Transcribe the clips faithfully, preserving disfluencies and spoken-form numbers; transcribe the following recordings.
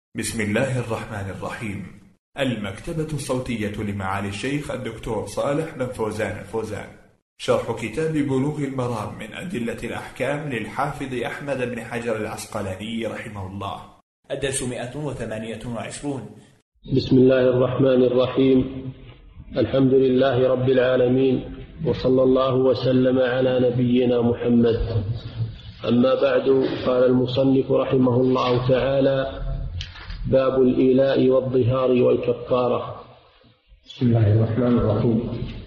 بسم الله الرحمن الرحيم. المكتبة الصوتية لمعالي الشيخ الدكتور صالح بن فوزان الفوزان، شرح كتاب بلوغ المرام من أدلة الأحكام للحافظ أحمد بن حجر العسقلاني رحمه الله. الدرس مئة وثمانية وعشرون. بسم الله الرحمن الرحيم. الحمد لله رب العالمين، وصلى الله وسلم على نبينا محمد. أما بعد، قال المصنف رحمه الله تعالى: باب الإيلاء والظهار والكفارة. بسم الله الرحمن الرحيم.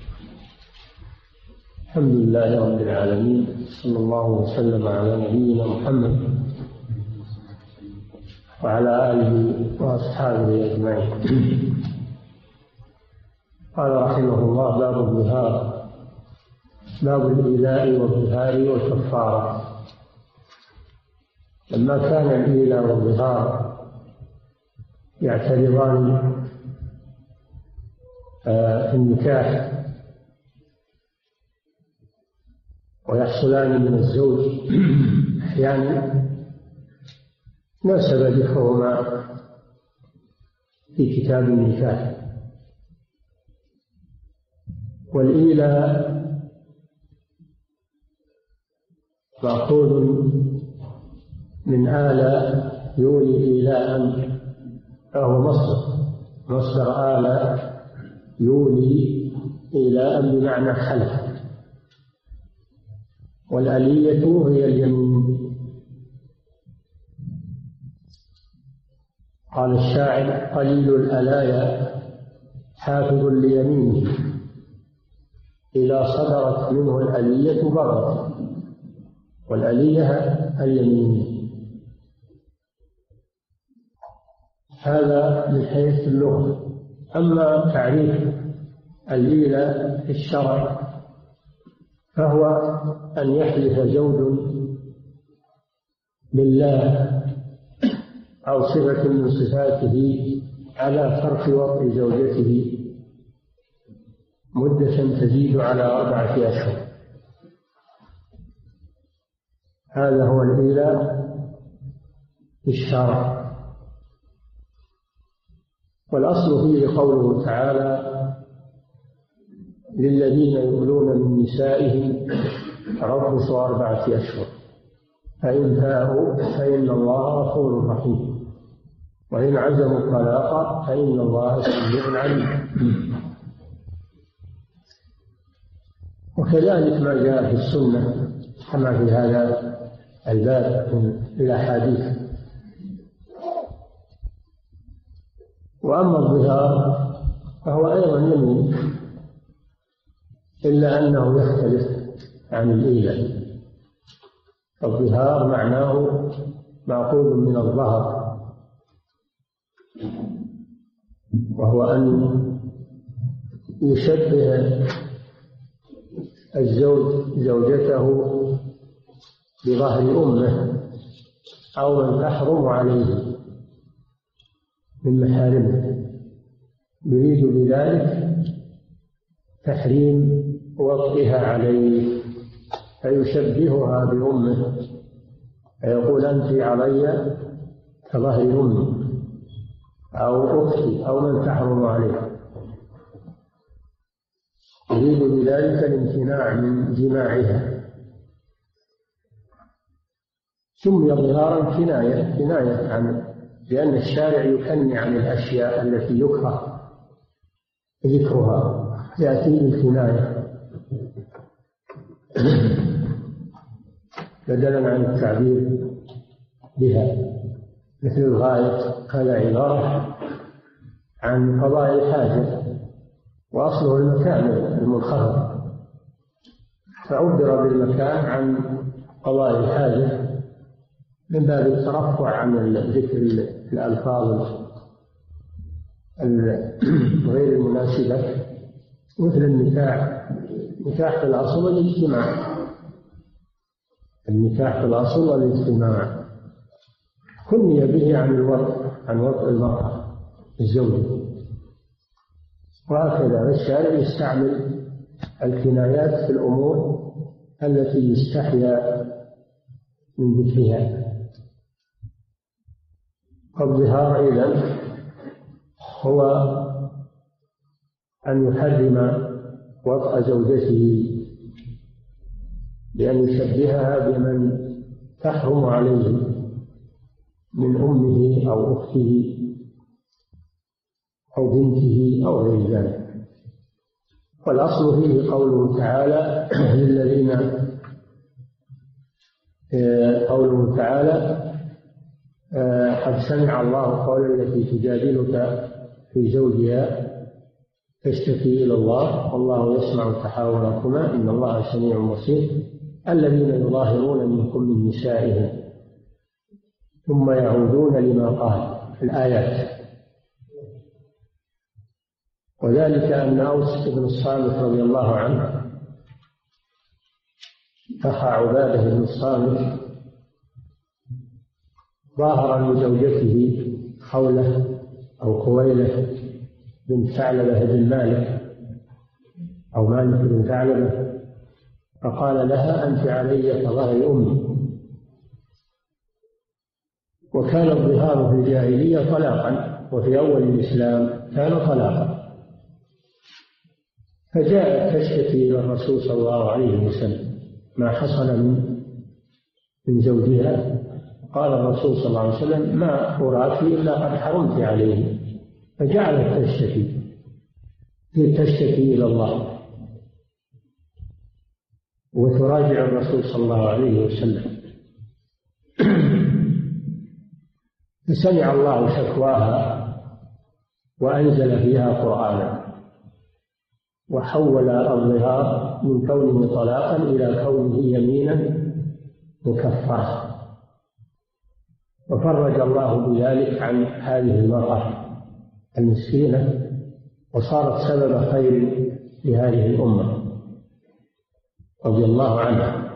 الحمد لله رب العالمين، صلى الله وسلم على نبينا محمد وعلى آله وأصحابه أجمعين. قال رحمه الله: باب الظهار، باب الإيلاء والظهار والكفارة. لما كان الإيلاء والظهار يعترضان في النكاح ويحصلان من الزوج أحيانا، ناسب ذكرهما في كتاب النكاح. والإيلاء مأخوذ من آل يولي إيلاء، فهو مصدر مصدر آل يولي إيلاء بمعنى حلف. والآلية هي اليمين. قال الشاعر: قليل الآلايا حافظ ليمينه، إذا صدرت منه الآلية برت. والآلية اليمين. هذا من حيث اللغة. أما تعريف الإيلاء في الشرع فهو أن يحلف زوج بالله أو صفة من صفاته على ترك وطء زوجته مدة تزيد على أربعة أشهر. هذا هو الإيلاء في الشرع. والأصل فيه قوله تعالى: للذين يؤلون من نسائهم تربص أربعة أشهر، فإن فاءوا فإن الله غفور رحيم، وإن عزموا الطلاق فإن الله سميع عليم. وكذلك ما جاء في السنة كما في هذا الباب من الأحاديث. وأما الظهار فهو أيضا يمين، إلا أنه يختلف عن الإيلاء. الظهار معناه مأخوذ من الظهر، وهو أن يشبه الزوج زوجته بظهر أمه أو من تحرم عليه من محارمه، يريد بذلك تحريم وطئها عليه، فيشبهها بأمه، فيقول: أنت علي كظهر أمي أو أختي أو من تحرم عليه. يريد بذلك الامتناع من جماعها. سمي ظهارا كناية كناية عن لأن الشارع يكني عن الأشياء التي يكره ذكرها، يأتي بالكناية بدلا عن التعبير بها. مثل الغاية، هذا عبارة عن قضاء الحاجة، وأصله المكان المنخفض، فعبر بالمكان عن قضاء الحاجة من باب الترفع عن ذكر الألفاظ غير المناسبة، مثل النكاح. النكاح في الأصل والاجتماع، النكاح في الأصل والاجتماع كني به عن الوطء عن وطء المرأة الزوجة. وهكذا الشارع يستعمل الكنايات في الأمور التي يستحيا من ذكرها. فالظهار إذن هو أن يحرم وطأ زوجته بأن يشبهها بمن تحرم عليه من أمه أو أخته أو بنته أو غير ذلك. والأصل فيه قوله تعالى للذين قوله تعالى قد سمع الله قول التي تجادلك في زوجها تشتكي إلى الله والله يسمع تحاوركما إن الله سميع بصير. الذين يظاهرون منكم من نسائهم ثم يعودون لما قال في الآيات. وذلك أن أوس بن الصامت رضي الله عنه أخا عبادة بن الصامت ظاهر لزوجته خولة أو خويلة بنت ثعلبة بن مالك أو مالك بن ثعلبة، فقال لها أنت علي كظهر أمي. وكان الظهار في الجاهلية طلاقا، وفي أول الإسلام كان طلاقا. فجاءت تشتكي إلى الرسول صلى الله عليه وسلم ما حصل من من زوجها. قال الرسول صلى الله عليه وسلم ما أراك إلا قد حرمت عليه. فجعلت تشتكي تشتكي إلى الله وتراجع الرسول صلى الله عليه وسلم. فسمع الله شكواها وأنزل فيها قرآنا وحول الظهار من كونه طلاقا إلى كونه يمينا مكفرة. وفرج الله بذلك عن هذه المرأة المسكينة وصارت سبب خير لهذه الأمة رضي الله عنها.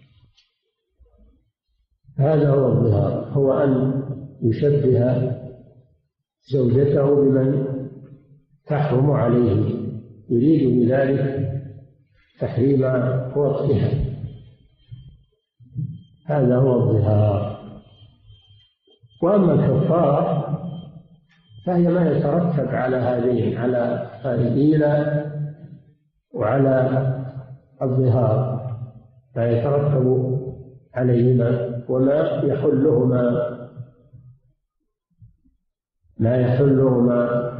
هذا هو الظهار، هو أن يشبه زوجته بمن تحرم عليه، يريد بذلك تحريم وطئها. هذا هو الظهار. وأما الكفارة فهي ما يترتب على هذين، على الإيلاء وعلى الظهار، ما يترتب عليهما وما يحلهما ما يحلهما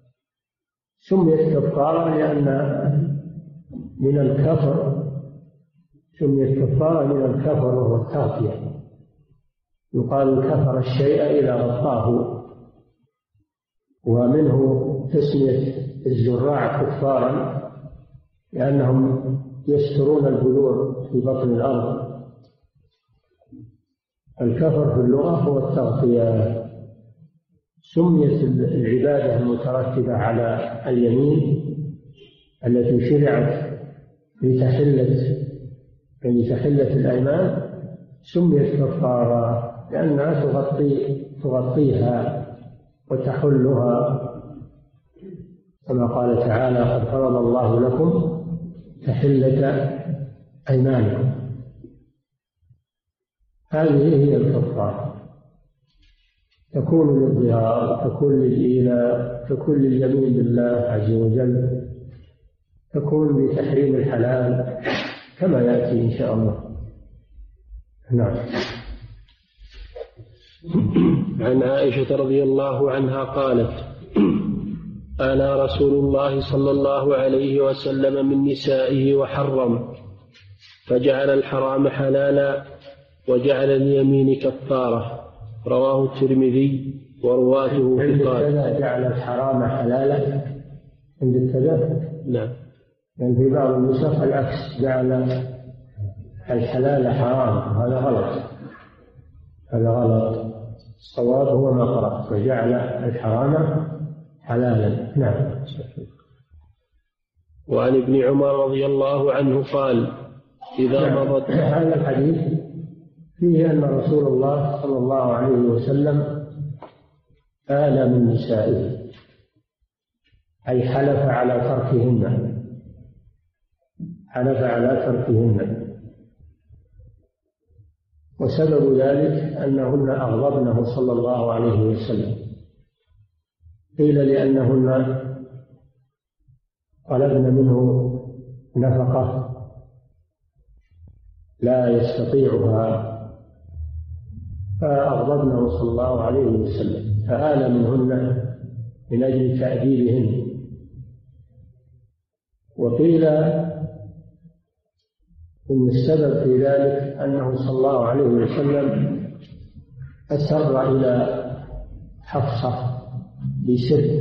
سميت كفارة لأن من الكفر سميت كفارة من الكفر وهو التغطية. يقال كفر الشيء إذا غطاه. ومنه تسمية الزراع كفارا لأنهم يسترون البذور في بطن الأرض. الكفر في اللغة هو التغطية. سميت العبادة المترتبة على اليمين التي شرعت لتحلة لتحلة الأيمان سميت كفارة لأنها تغطي تغطيها وتحلها، كما قال تعالى قد فرض الله لكم تحلة أيمانكم. هذه هي الكفارة، تكون للظهار، تكون للإيلاء، تكون لليمين بالله عز وجل، تكون لتحريم الحلال كما يأتي إن شاء الله. نعم. عن عائشة رضي الله عنها قالت آلى رسول الله صلى الله عليه وسلم من نسائه وحرم، فجعل الحرام حلالا وجعل اليمين كفارة. رواه الترمذي ورواته ثقات. جعل الحرام حلالا عند الكذا. نعم. يعني في بعض النسخ العكس، جعل الحلال حرام. هذا غلط، هذا غلط. الصواب هو ما قرأت، وجعل الحرام حلالا. نعم. وعن ابن عمر رضي الله عنه قال إذا نعم. مضت. هذا الحديث فيه أن رسول الله صلى الله عليه وسلم آل من نسائه، أي حلف على تركهن، حلف على تركهن. وسبب ذلك أنهن أغضبنه صلى الله عليه وسلم. قيل لأنهن طلبن منه نفقة لا يستطيعها فأغضبنه صلى الله عليه وسلم فآل منهن من أجل تأديبهن. وقيل إن السبب في ذلك أنه صلى الله عليه وسلم أسر إلى حفصة بسر،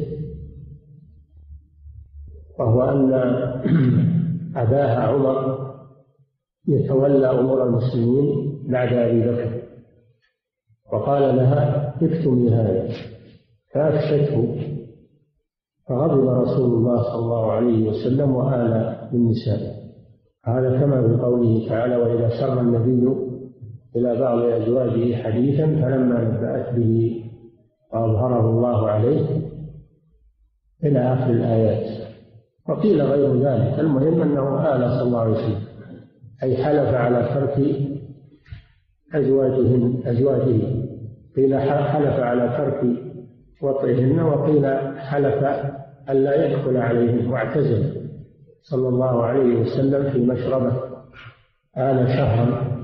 وهو أن أباها عمر يتولى أمور المسلمين بعد أبي بكر، وقال لها اكتمي هذا فأفشته، فغضب رسول الله صلى الله عليه وسلم وآل بالنساء. هذا كما بقوله تعالى: وإذا سر النبي إلى بعض أزواجه حديثا فلما نبأت به وأظهره الله عليه إلى آخر الآيات. وقيل غير ذلك. المهم أنه آل صلى الله عليه وسلم، أي حلف على ترك أزواجهن أزواجه. قيل حلف على ترك وطئهن، وقيل حلف ألا يدخل عليهن، واعتزل صلى الله عليه وسلم في مشربه آل شهرا،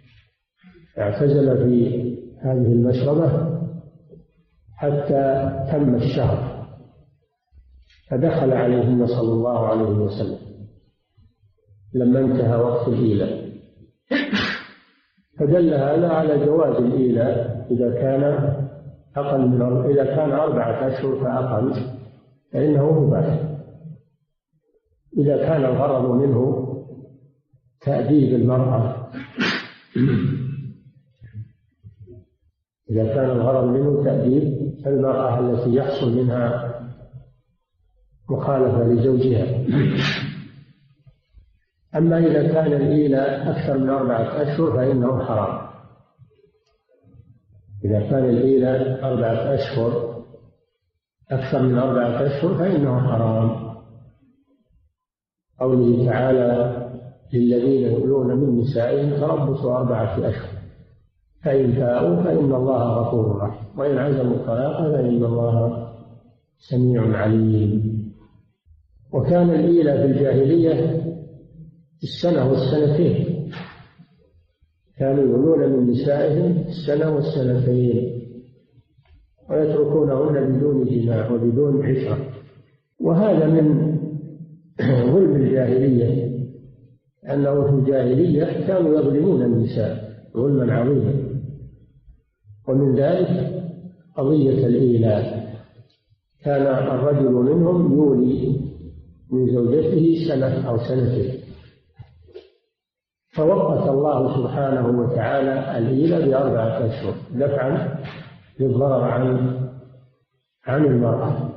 اعتزل في هذه المشربة حتى تم الشهر، فدخل عليهن صلى الله عليه وسلم لما انتهى وقت الإيلاء. فدل هذا على جواز الإيلاء إذا كان أقل من إذا كان أربعة أشهر فأقل فإنه مباح. إذا كان الغرض منه تأديب المرأة إذا كان الغرض منه تأديب المرأة التي يحصل منها مخالفة لزوجها. أما إذا كان الإيلاء أكثر من أربعة أشهر فإنه حرام. إذا كان الإيلاء أربعة أشهر أكثر من أربعة أشهر فإنه حرام. قوله تعالى: للذين يؤلون من نسائهم تربص أربعة أشهر فإن فاءوا فإن الله غفور رحيم وإن عزموا الطلاق فإن الله سميع عليم. وكان الإيلاء في الجاهلية السنة والسنتين، كانوا يؤلون من نسائهم السنة والسنتين ويتركونهن بدون جماع وبدون عشرة. وهذا من ظلم الجاهلية، أنه في الجاهلية كانوا يظلمون النساء ظلما عظيما. ومن ذلك قضية الإيلاء، كان الرجل منهم يولي من زوجته سنة أو سنتين، فوقت الله سبحانه وتعالى الإيلاء بأربعة أشهر دفعا للضرر عن عن المرأة.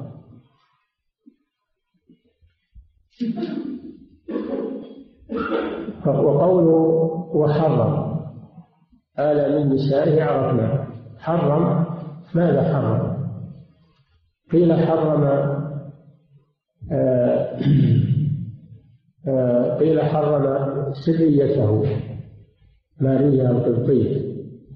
وقوله وحرم آل من نسائه عرفنا. حرم ماذا حرم؟ قيل حرم آه آه قيل حرم سريته ماريا القبطية،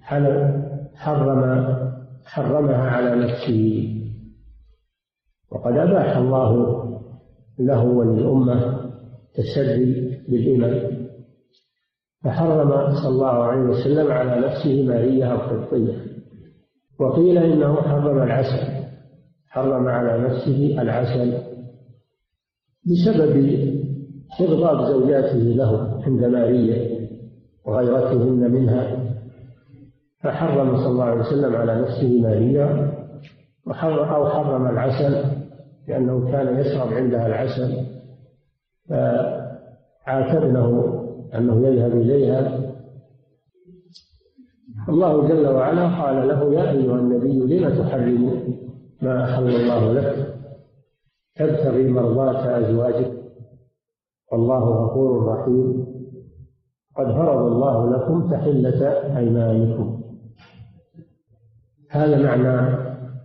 حرم حرمها على نفسه، وقد أباح الله له وللأمة تسري بالإمام، فحرم صلى الله عليه وسلم على نفسه ماريا القبطية. وقيل إنه حرم العسل، حرم على نفسه العسل بسبب إغضاب زوجاته له عند ماريا وغيرتهن منها، فحرم صلى الله عليه وسلم على نفسه ماريا، وحرم أو حرم العسل لأنه كان يشرب عندها العسل، فعاتبنه أنه يذهب إليها. الله جل وعلا قال له: يا أيها النبي لم تحرم ما أحل الله لك تبتغي مرضاة أزواجك والله غفور رحيم قد فرض الله لكم تحلة أيمانكم. هذا معنى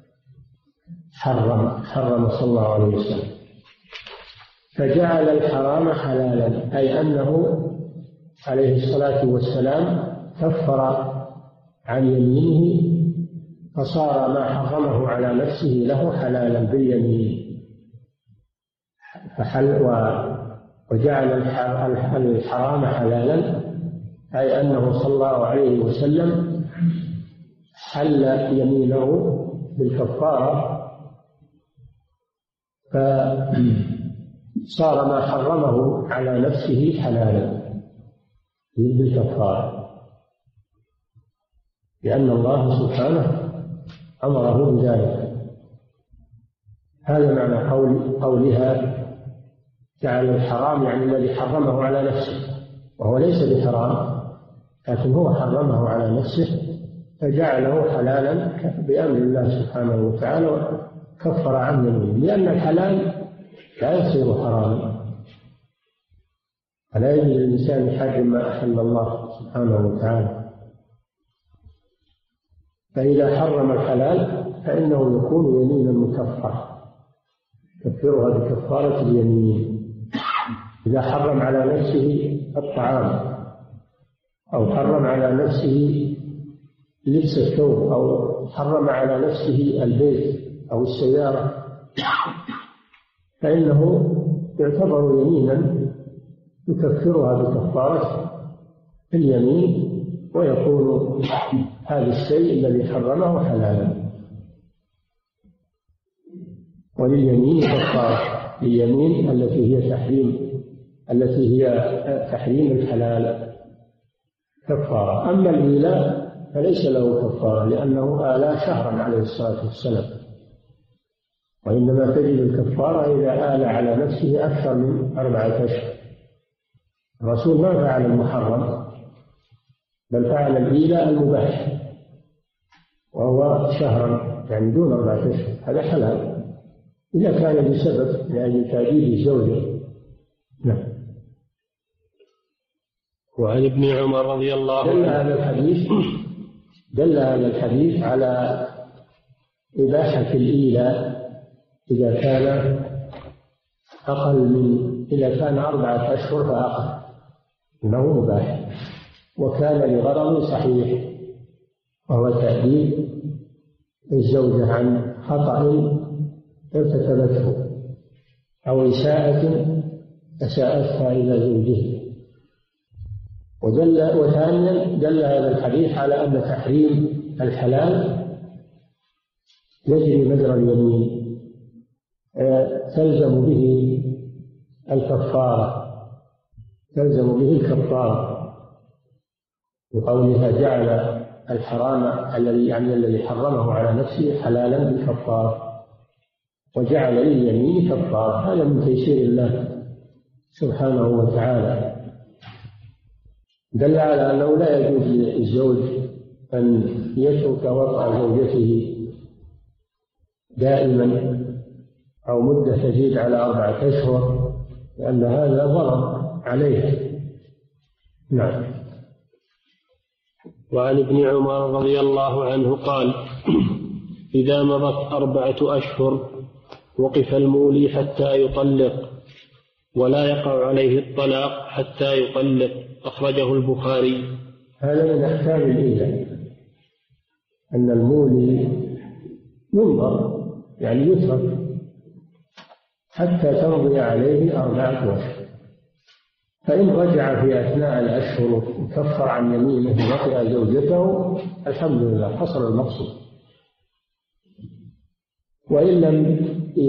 حرم حرم صلى الله عليه وسلم، فجعل الحرام حلالا، أي أنه عليه الصلاة والسلام كفر عن يمينه فصار ما حرمه على نفسه له حلالا باليمين، فحل وجعل الحرام حلالا، أي أنه صلى الله عليه وسلم حل يمينه بالكفارة، فصار ما حرمه على نفسه حلالا بالكفارة، لأن الله سبحانه أمره بذلك. هذا معنى قول قولها جعل الحرام، يعني الذي حرمه على نفسه، وهو ليس بحرام لكن هو حرمه على نفسه فجعله حلالا بأمر الله سبحانه وتعالى وكفر عن يمينه، لأن الحلال لا يصير حراما، فلا يجوز للإنسان يحرم ما أحل الله سبحانه وتعالى. فإذا حرم الحلال فإنه يكون يمينا مكفرة يكفرها بكفارة اليمين. إذا حرم على نفسه الطعام أو حرم على نفسه لبس الثوب أو حرم على نفسه البيت أو السيارة فإنه يعتبر يمينا يكفرها بكفارة اليمين، ويكون هذا الشيء الذي حرمه حلالا. ولليمين كفارة، لليمين التي هي تحريم التي هي تحريم الحلال كفارة. أما الإيلاء فليس له كفارة، لأنه آلى شهرا عليه الصلاة والسلام، وإنما تجد الكفارة إذا آل على نفسه أكثر من أربعة أشهر. الرسول ما فعل المحرم بل فعل الإيلاء المباح وهو شهرا يعني دون أربعة أشهر، هذا حلال إذا كان بسبب لأجل تأديب الزوجة. نعم. وعن ابن عمر رضي الله عنه دل هذا الحديث دل هذا الحديث على إباحة الإيلاء إذا كان أقل من إذا كان أربعة أشهر فأقل إنه مباح، وكان لغرض صحيح وهو تأديب الزوجة عن خطأ ارتكبته أو إساءة أساءتها إلى زوجه. ودل وثانيا دل هذا الحديث على أن تحريم الحلال يجري مجرى اليمين، تلزم به الكفارة تلزم به الكفارة بقولها جعل الحرام الذي يعني الذي حرمه على نفسه حلالا بالكفارة وجعل لليمين كفارة. هذا من تيسير الله سبحانه وتعالى. دل على أنه لا يجوز للزوج أن يترك وطأ زوجته دائما أو مدة تزيد على أربعة أشهر، لأن هذا ضرر عليه. نعم. وعن ابن عمر رضي الله عنه قال: إذا مضت أربعة أشهر وقف المولي حتى يطلق، ولا يقع عليه الطلاق حتى يطلق. أخرجه البخاري. هذا من أحكام الإيلاء، أن المولي ينظر يعني يترك حتى تمضي عليه أربعة أشهر، فإن رجع في أثناء الأشهر وكفر عن يمينه وطئ زوجته الحمد لله حصل المقصود. وإن لم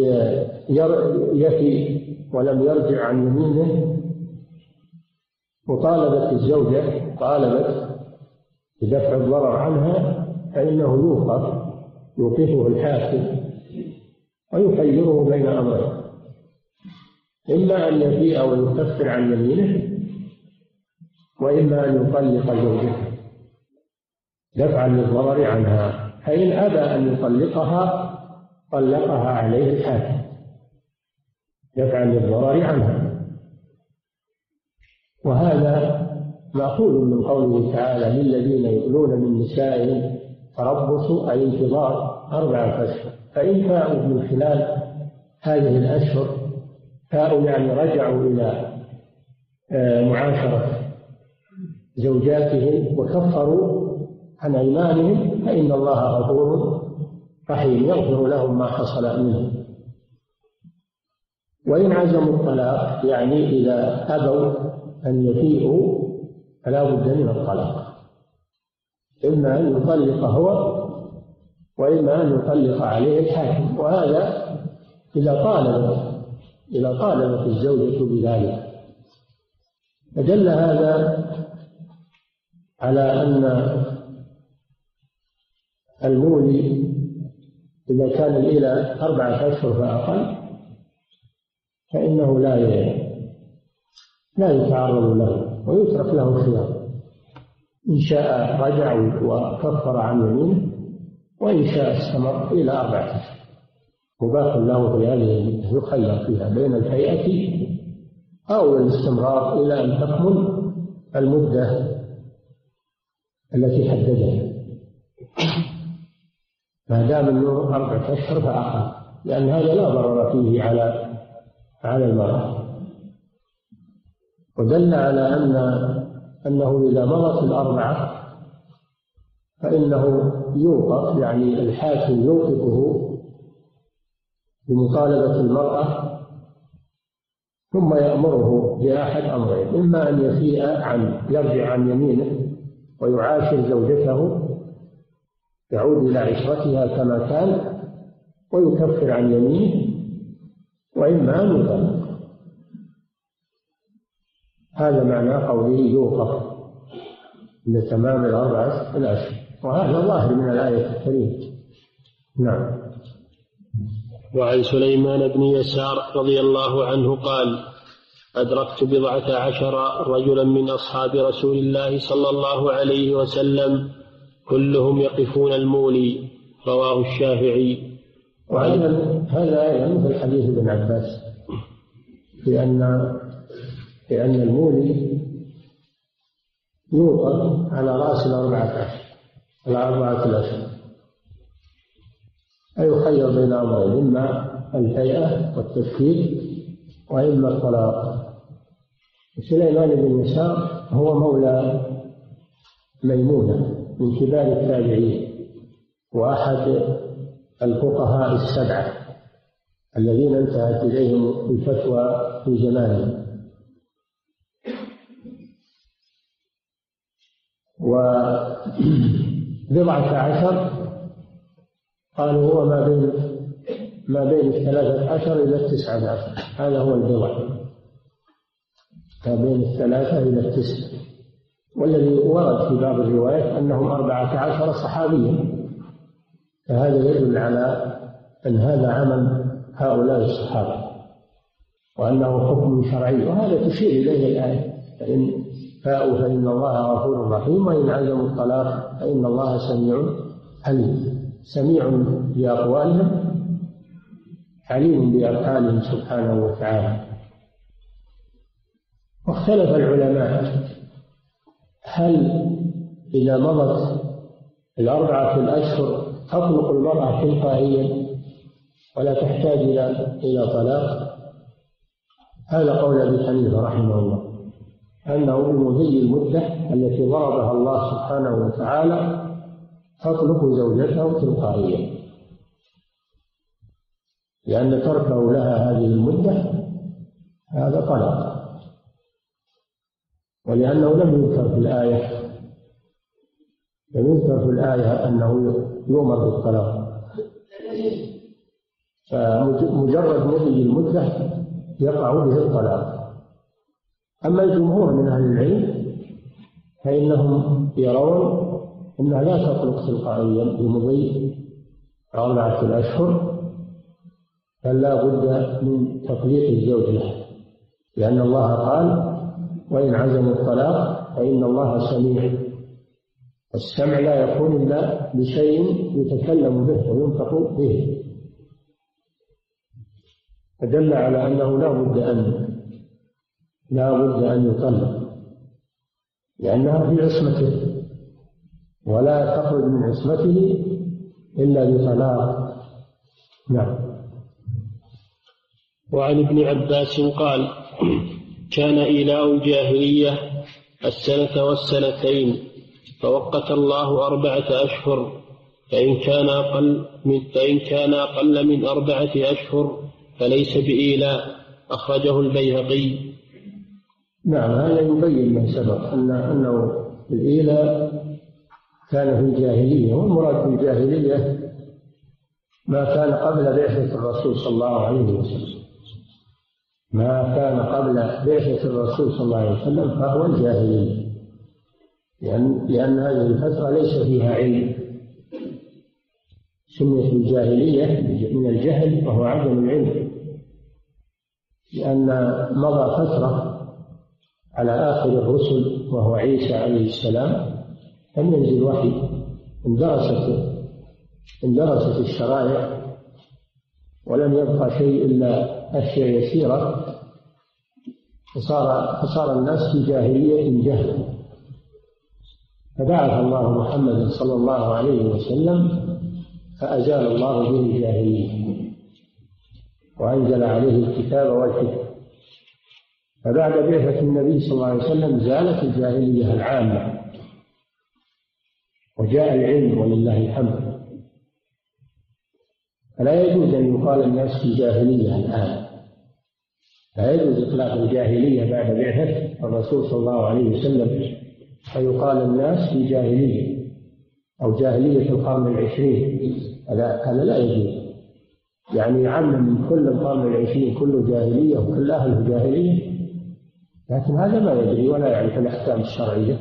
يفي ولم يرجع عن يمينه وطالبت الزوجة طالبت بدفع الضرر عنها فإنه يوقف يوقفه الحاكم ويخيره بين أمرين: إما أن يفيء ويكفر عن يمينه، وإما أن يطلق زوجته دفعا للضرر عنها. فإن أبى أن يطلقها طلقها عليه الحاكم دفعا للضرر عنها. وهذا مأخوذ من قوله تعالى: للذين يؤلون من نسائهم تربص أي انتظار أربعة أشهر، فإن فاءوا من خلال هذه الأشهر فاءوا يعني رجعوا إلى معاشرة زوجاتهم وكفروا عن أيمانهم فإن الله غفور رحيم يغفر لهم ما حصل منهم. وإن عزموا الطلاق يعني إذا أبوا أن يفيئوا فلا بد من الطلاق، إما أن يطلق هو وإما أن يطلق عليه الحاكم، وهذا إذا طالبت إذا طالبت الزوجة بذلك. فدل هذا على أن المولي إذا كان إلى أربعة أشهر فأقل فإنه لا لا يتعرض له ويترك له الخيار، إن شاء رجع وكفر عن يمينه، وإن شاء استمر إلى أربعة أشهر مباح له في هذه يخير فيها بين الهيئة أو الاستمرار إلى أن تكمل المدة التي حددها، ما دام أنه أربعة أشهر فأقل، لأن هذا لا ضرر فيه على على المرأة. ودل على أن أنه إذا مضت الأربعة فإنه يوقف، يعني الحاكم يوقفه بمطالبة المرأة ثم يأمره بأحد أمرين: إما أن يفيء عن يرجع عن يمينه ويعاشر زوجته يعود إلى عشرتها كما كان ويكفر عن يمينه، وإما أن يطلق. هذا معنى قوله يوقف لتمام الأربعة الأشهر، وهذا ظاهر من الآية الكريمة. نعم. وعن سليمان بن يسار رضي الله عنه قال: أدركت بضعة عشر رجلا من أصحاب رسول الله صلى الله عليه وسلم كلهم يقفون المولي. رواه الشافعي. وهذا هذا أيضا مثل حديث ابن عباس في أن في أن المولي يوقف على رأس الأربعة عشر على أربعة الأشهر، أي يخير بين أمرين: إما الهيئة والتفكير وإما الطلاق. سليمان بن يسار هو مولى ميمونة من كبار التابعين، وأحد الفقهاء السبعة الذين انتهت إليهم الفتوى في زمانه. وبضعة عشر قالوا هو ما بين ما بين الثلاثة عشر إلى التسعة عشر، هذا هو البضع، ما بين الثلاثة إلى التسعة. والذي ورد في بعض الروايات أنهم أربعة عشر صحابيا، فهذا يدل على أن هذا عمل هؤلاء الصحابة وأنه حكم شرعي، وهذا تشير إليه الآية: فإن فاءوا فإن الله غفور رحيم، وإن عزموا الطلاق فإن الله سميع عليم. سميع بأقوالهم عليم بأفعالهم سبحانه وتعالى. واختلف العلماء هل إذا مضت الأربعة الأشهر تطلق المرأة تلقائيا ولا تحتاج إلى إلى طلاق؟ هذا قول أبي حنيفة رحمه الله، أنه بمضي المدة التي ضربها الله سبحانه وتعالى تطلق زوجته تلقائيا، لأن تركه لها هذه المدة هذا طلاق، ولأنه لم يذكر في الآية لم يذكر في الآية أنه يؤمر بالطلاق، فمجرد مضي المدة يقع به الطلاق. أما الجمهور من أهل العلم فإنهم يرون أنها لا تطلق تلقائيا بمضي أربعة الأشهر، بل لا بد من تطليق الزوج له، لأن الله قال: وإن عزموا الطلاق فإن الله سميع. والسمع لا يكون إلا بشيء يتكلم به وينطق به، فدل على أنه لا بد أن لا بد أن يطلق، لأنها في عصمته ولا تخرج من عصمته إلا بطلاق. نعم. وعن ابن عباس قال: كان إيلاء الجاهلية السنة والسنتين، فوقت الله أربعة أشهر، فإن كان أقل من فإن كان أقل من أربعة أشهر فليس بإيلاء. أخرجه البيهقي. نعم، هذا يبين ما سبق أن أنه الإيلاء كان في الجاهلية، والمراد بالجاهلية ما كان قبل بعثة الرسول صلى الله عليه وسلم. ما كان قبل بعثة الرسول صلى الله عليه وسلم فهو الجاهلية، لأن, لأن هذه الفترة ليس فيها علم. سميت الجاهلية من الجهل وهو عدم العلم، لأن مضى فترة على آخر الرسل وهو عيسى عليه السلام لم ينزل وحي، اندرست اندرست الشرائع ولم يبقى شيء إلا أشياء يسيرة، فصار فصار الناس في جاهلية جهل. فبعث الله محمد صلى الله عليه وسلم فأزال الله به الجاهلية وأنزل عليه الكتاب والحكمة. فبعد بعثة النبي صلى الله عليه وسلم زالت الجاهلية العامة وجاء العلم ولله الحمد. فلا يجوز أن يقال الناس في جاهلية الآن، لا يجوز إطلاق الجاهلية بعد بعثة الرسول صلى الله عليه وسلم فيقال الناس في جاهلية أو جاهلية القرن العشرين، هذا لا يجوز. يعني عم من كل القرن العشرين كله جاهلية وكل أهله جاهلية، لكن هذا ما يدري ولا يعرف الأحكام الشرعية،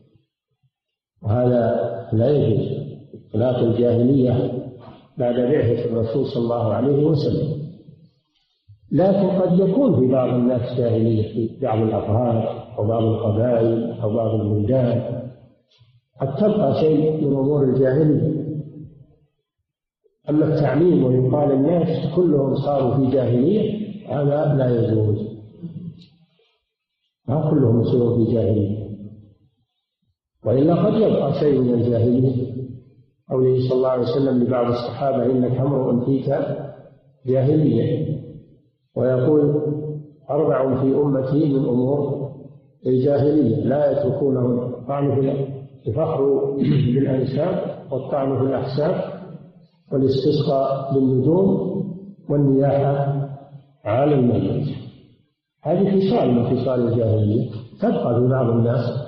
وهذا لا يجوز إطلاق الجاهلية بعد بعثة الرسول صلى الله عليه وسلم. لكن قد يكون في بعض الناس جاهلية في بعض الأفراد أو بعض القبائل أو بعض البلدان، قد تبقى شيء من أمور الجاهلية. أما التعميم ويقال الناس كلهم صاروا في جاهلية هذا لا يجوز، ما كلهم يصيرون في جاهلية، وإلا قد يبقى شيء من الجاهلية. قوله صلى الله عليه وسلم لبعض الصحابة إنك امرؤ فيك جاهلية، ويقول أربع في أمتي من أمور الجاهلية لا يتركونهم: الطعن في الفخر بالأنساب، والطعن في الأحساب، والاستسقاء بالنجوم، والنياحة على الميت. هذه خصال من خصال الجاهلية تبقى في بعض الناس.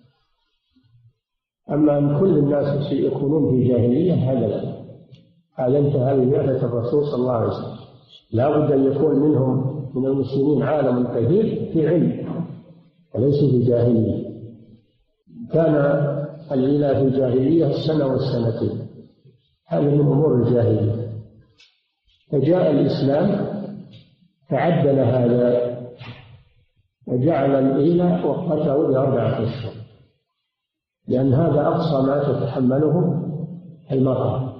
أما أن كل الناس يكونون في جاهلية هذا لا، هذا انتهى ببعثة الرسول صلى الله عليه وسلم. لا بد أن يكون منهم من المسلمين عالم كثير في علم وليسوا في جاهلية. كان الإله في الجاهلية السنة والسنتين، هذا من أمور الجاهلية. فجاء الإسلام فعدل هذا وجعل الإله وقته بأربعة أشهر، لأن هذا أقصى ما تتحمله المرأة.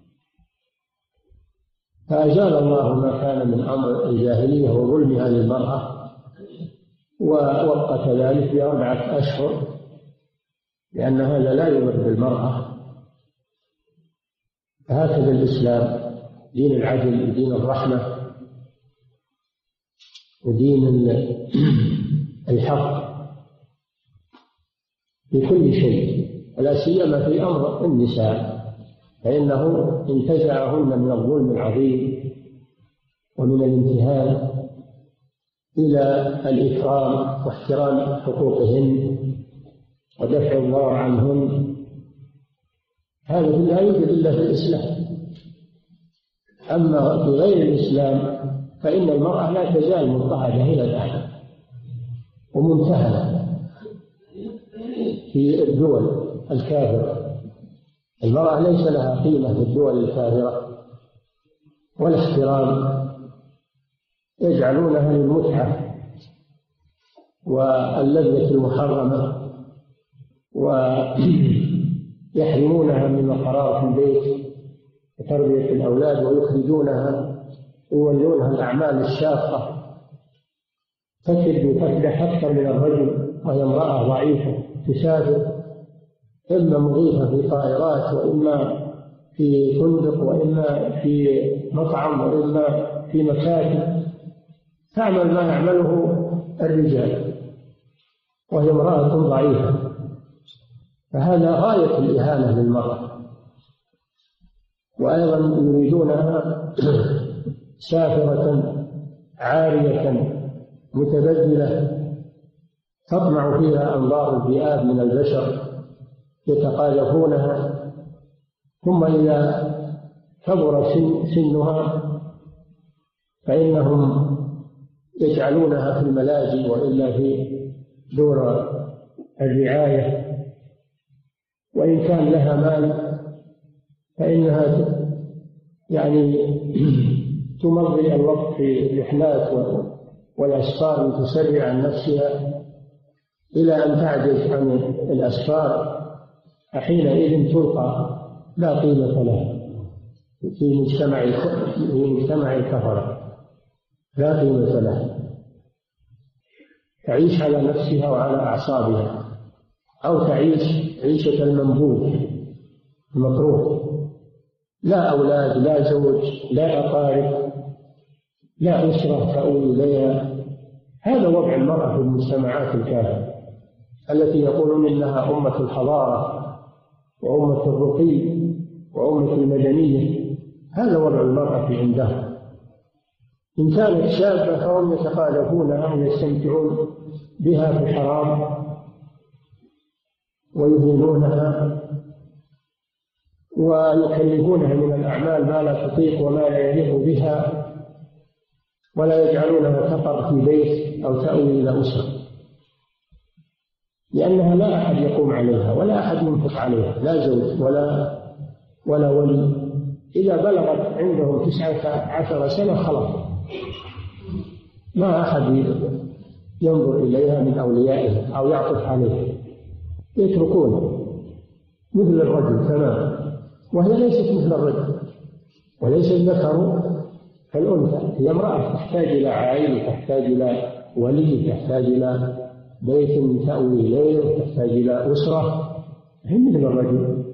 فأزال الله ما كان من أمر الجاهلية وظلمها للمرأة، ووقت ذلك بأربعة أشهر، لأن هذا لا يضر بالمرأة. فهكذا الإسلام دين العدل ودين الرحمة ودين الحق في كل شيء، ولا سيما في أمر النساء، فإنه انتزعهن من الظلم العظيم ومن الامتهان إلى الإكرام واحترام حقوقهن ودفع الضرر عنهن. هذا لا يوجد إلا في الإسلام. أما في غير الإسلام فإن المرأة لا تزال مضطهدة إلى الآن وممتهنة في الدول الكافرة. المرأة ليس لها قيمة في الدول الكافرة ولا احترام، يجعلونها للمتعة واللذة المحرمة، ويحرمونها من القرار في البيت وتربية الأولاد، ويخرجونها ويولونها الأعمال الشاقة، تكد وتكدح أكثر من الرجل، وهي امرأة ضعيفة تسافر إما مضيفة في طائرات، وإما في فندق، وإما في مطعم، وإما في مكاتب، تعمل ما يعمله الرجال وهي امرأة ضعيفة. فهذا غاية الإهانة للمرأة. وأيضا يريدونها سافرة عارية متبذلة تطمع فيها أنظار الذئاب من البشر يتقاذفونها، ثم إذا كبر سن سنها فإنهم يجعلونها في الملاجئ وإلا في دور الرعاية، وإن كان لها مال فإنها يعني تمضي الوقت في الرحلات والأسفار لتسرع عن نفسها إلى أن تعجز عن الأسفار، فحينئذ تلقى لا قيمة لها في مجتمع في مجتمع الكفرة، لا قيمة لها، تعيش على نفسها وعلى أعصابها، أو تعيش عيشة المنبوذ المكروه، لا أولاد لا زوج لا أقارب لا أسرة تأوي إليها. هذا وضع المرأة في المجتمعات الكافرة التي يقولون إنها أمة الحضارة وأمة الرقي وأمة المدنية. هذا وضع المرأة عندها. إن كانت شابة فهم يتقاذفونها ويستمتعون بها في الحرام ويهينونها ويكلفونها من الأعمال ما لا تطيق وما لا يليق بها، ولا يجعلونها تقر في بيت أو تأوي إلى أسرة، لأنها لا أحد يقوم عليها ولا أحد ينفق عليها، لا زوج ولا ولا ولي. إذا بلغت عندهم تسعة عشر سنة خلاص ما أحد ينظر إليها من أوليائها أو يعطف عليها، يتركونه مثل الرجل تمام، وهي ليست مثل الرجل وليس الذكر كالأنثى. هي امرأة تحتاج إلى عائلة، تحتاج إلى ولي، تحتاج إلى بيت تأوي إليه، تحتاج إلى أسرة، هي مثل الرجل.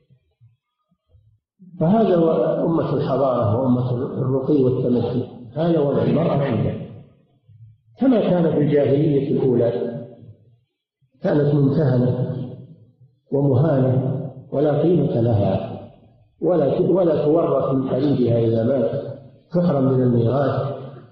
فهذا هو أمة الحضارة وأمة الرقي والتمدن، هذا وضع المرأة عندها. كما كان في الجاهلية الأولى، كانت ممتهنة ومهانة ولا قيمة لها، ولا ولا تورث من قريبها إذا مات، تحرم من الميراث،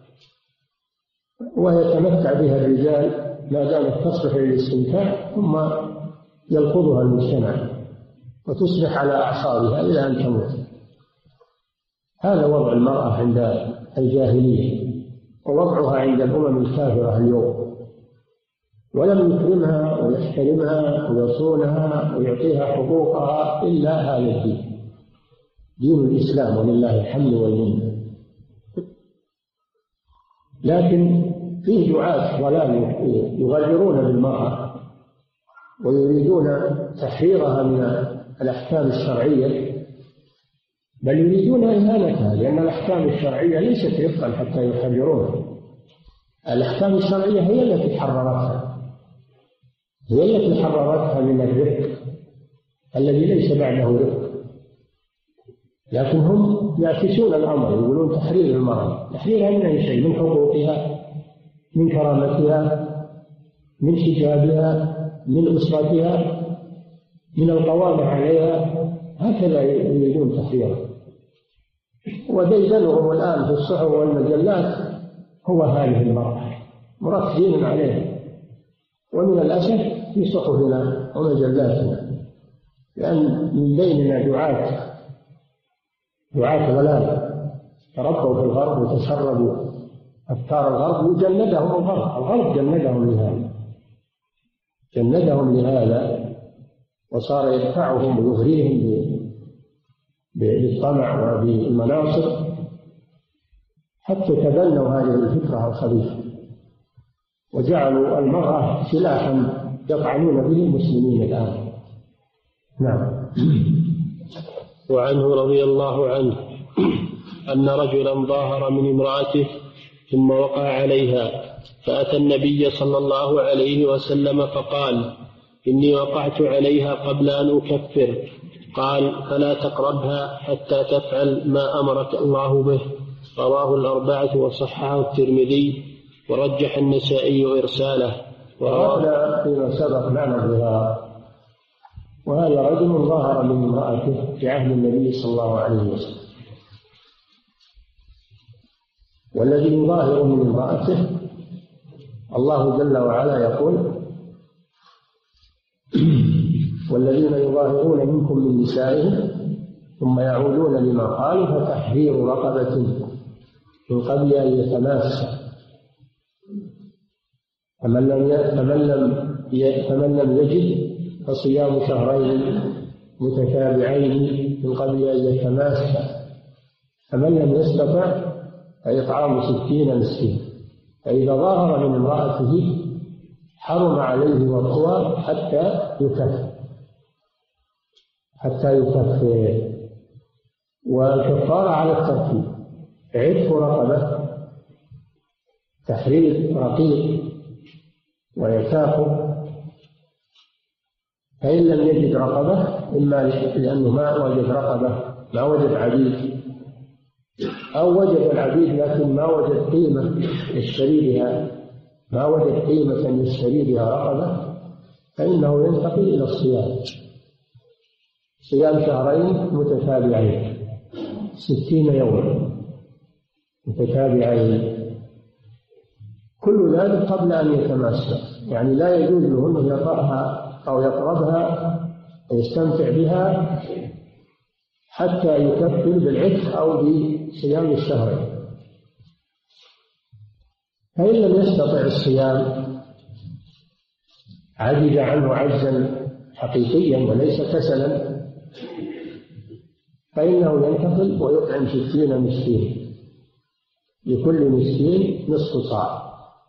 ويتمتع بها الرجال ما دامت تصلح للاستمتاع، ثم يلفظها المجتمع وتصبح على أعصابها إلى أن تموت. هذا وضع المرأة عند الجاهلية ووضعها عند الأمم الكافرة اليوم، ولم يكرمها ويحترمها ويصونها ويعطيها حقوقها إلا هذا الدين، دين الإسلام ولله الحمد والمنة. لكن فيه دعاة ضلال يغررون بالمرأة ويريدون تحريرها من الأحكام الشرعية، بل يريدون إهانتها، لأن الأحكام الشرعية ليست رفقا حتى يحررونها. الأحكام الشرعية هي التي حررتها، هي التي حررتها من الرفق الذي ليس بعده رفق. لكن هم يعكسون الأمر، يقولون تحرير المرأة، تحريرها من أي شيء، من حقوقها، من كرامتها، من حجابها، من أسرتها، من القوام عليها، هكذا يريدون تحريرها. وديدنهم الآن في الصحف والمجلات هو هذه المرأة، مركزين عليها، ومن الأسف في صحفنا ومجلاتنا، لأن من بيننا دعاة دعاة ضلال تربوا في الغرب وتشربوا أفكار الغرب، وجندهم الغرب، الغرب جندهم لهذا جندهم لهذا وصار يدفعهم ويغريهم بالطمع وبالمناصب حتى تبنوا هذه الفكرة الخبيثة وجعلوا المرأة سلاحا يطعنون به المسلمين الآن. نعم. وعنه رضي الله عنه أن رجلا ظاهر من امرأته ثم وقع عليها، فأتى النبي صلى الله عليه وسلم فقال: إني وقعت عليها قبل أن أكفر. قال: فلا تقربها حتى تفعل ما أمرك الله به. رواه الأربعة وصححه الترمذي ورجح النسائي إرساله. وهذا فيما سبق معنى الظهار، وهذا رجل ظاهر من امرأته في عهد النبي صلى الله عليه وسلم. والذي يظاهر من امرأته الله جل وعلا يقول: والذين يظاهرون منكم من نسائهم ثم يعودون لما قالوا فتحرير رقبة من قبل أن يتماسا، فمن لم فمن لم فمن لم يجد فصيام شهرين متتابعين من قبل أن يتماسا، فمن لم يستطع فإطعام ستين مسكين. فإذا ظاهر من امرأته حرم عليه وطوى حتى يكفر حتى يكفر. والكفارة على الترتيب: عتق رقبة، تحرير رقيق، ويتاق. فإن لم يجد رقبة، إما لأنه ما وجد رقبة، ما وجد عبيد، أو وجد العبيد لكن ما وجد قيمة يشتري بها ما وجد قيمة يشتري بها رقبة، فإنه ينتقل إلى الصيام، صيام شهرين متتابعين ستين يوما متتابعين، كل ذلك قبل أن يتماسا. يعني لا يجوز له أنه يطأها أو يقربها ويستمتع بها حتى يكفر بالعتق أو بصيام الشهرين. فإن لم يستطع الصيام، عجز عنه عجزا حقيقيا وليس كسلا، فإنه ينتقل ويطعم ستين مسكين، لكل مسكين نصف صاع،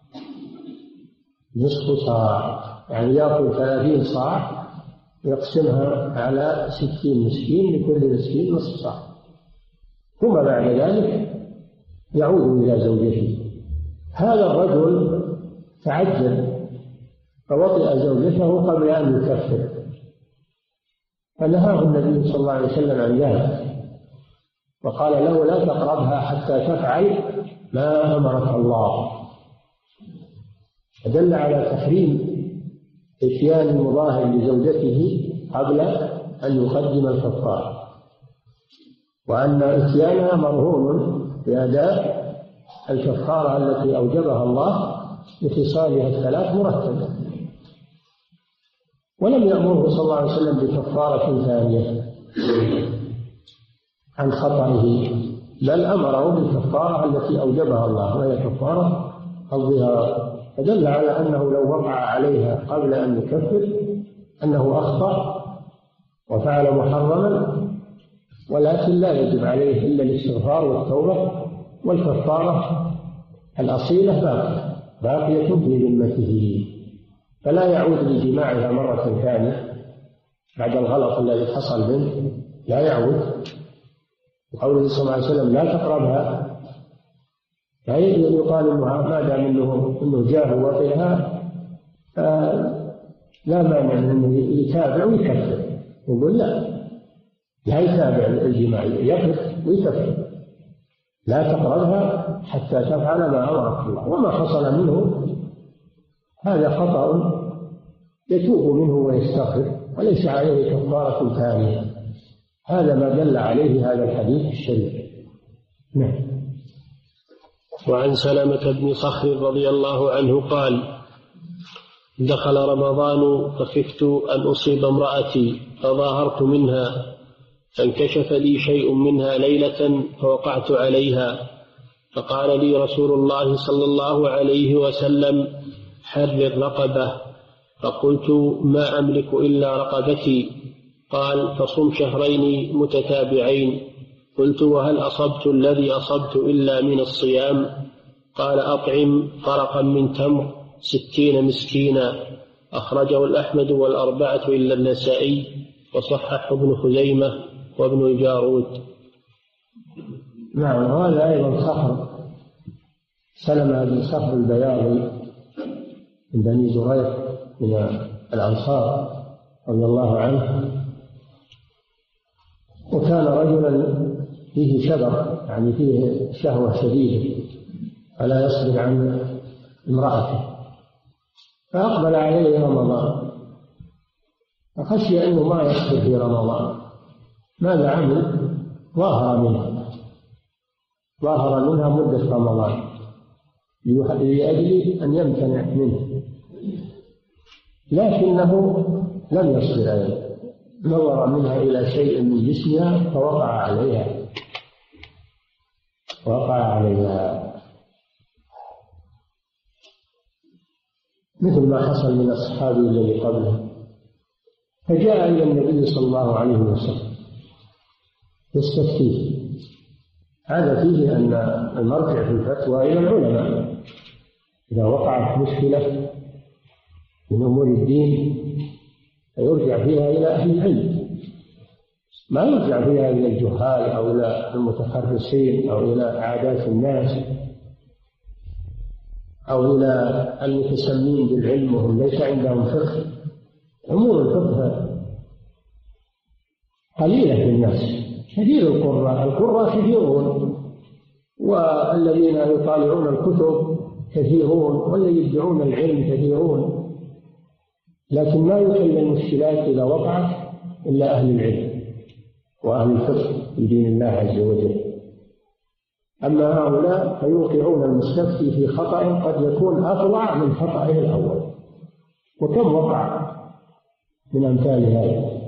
نصف صاع يعني يأخذ ثلاثين صاع يقسمها على ستين مسكين، لكل مسكين نصف صاع. ثم بعد ذلك يعود إلى زوجته. هذا الرجل تعجل فوطئ زوجته قبل أن يكفر، فنهاه النبي صلى الله عليه وسلم عن ذلك، وقال له: لا تقربها حتى تفعل ما أمرك الله. فدل على تحريم إتيان المظاهر لزوجته قبل أن يقدم الكفارة، وأن إتيانها مرهون بأداء الكفارة التي أوجبها الله بخصالها الثلاث مرتبة. ولم يأمره صلى الله عليه وسلم بكفارة ثانية عن خطئه، بل أمره بالكفارة التي أوجبها الله، وهي كفارة الظهار. فدل على أنه لو وقع عليها قبل أن يكفر أنه أخطأ وفعل محرما، ولكن لا يجب عليه إلا الاستغفار والتوبة، والكفارة الأصيلة باقية باقية في ذمته، فلا يعود لجماعها مرة ثانية بعد الغلط الذي حصل منه، لا يعود. وقوله صلى الله عليه وسلم: لا تقربها، لا يقال انها ما دام انه انه جاه وطئها لا مانع انه يتابع ويكفر. يقول لا لا يتابع الجماع، يقف ويكفر. لا تقربها حتى تفعل ما امرك الله، وما حصل منه هذا خطأ يتوب منه ويستغفر، وليس عليه كفارة ثانية. هذا ما دل عليه هذا الحديث الشريف. نعم. وعن سلمة بن صخر رضي الله عنه قال: دخل رمضان فخفت أن أصيب امرأتي فظاهرت منها، فانكشف لي شيء منها ليلة فوقعت عليها، فقال لي رسول الله صلى الله عليه وسلم: حرر رقبة. فقلت: ما أملك إلا رقبتي. قال: فصم شهرين متتابعين. قلت: وهل أصبت الذي أصبت إلا من الصيام؟ قال: أطعم فرقا من تمر ستين مسكينا. أخرجه الأحمد والأربعة إلا النسائي، وصححه ابن خزيمة وابن الجارود. نعم. هذا أيضا صخر، سلمة بن صخر البياضي من بني زريق من الأنصار رضي الله عنه، وكان رجلا فيه شبر، يعني فيه شهوة شديدة فلا يصبر عن امرأته، فأقبل عليه رمضان فخشي أنه ما يصبر في رمضان. ماذا عمل؟ ظاهر منها ظاهر منها مدة رمضان لأجل أن يمتنع منه، لكنه لم يصبر أيضا، نظر منها إلى شيء من جسمها فوقع عليها وقع عليها مثل ما حصل من أصحابه الذي قبله. فجاء إلى النبي صلى الله عليه وسلم يستفتيه. هذا فيه أن المرجع في الفتوى إلى العلماء. إذا وقعت مشكلة من أمور الدين فيرجع فيها إلى أهل العلم، ما يرجع فيها إلى الجهال أو إلى المتخرصين أو إلى عادات الناس أو إلى المتسمين بالعلم وهم ليس عندهم فقه. أمور الفقه قليلة في الناس، كثير القراء القراء كثيرون، والذين يطالعون الكتب كثيرون، والذين يدعون العلم كثيرون، لكن ما يحل المشكلات إذا وقعت إلا أهل العلم وأهل الفقه في دين الله عز وجل. أما هؤلاء فيوقعون المستفتي في خطأ قد يكون أفظع من خطأه الأول، وكم وقع من أمثال هذا.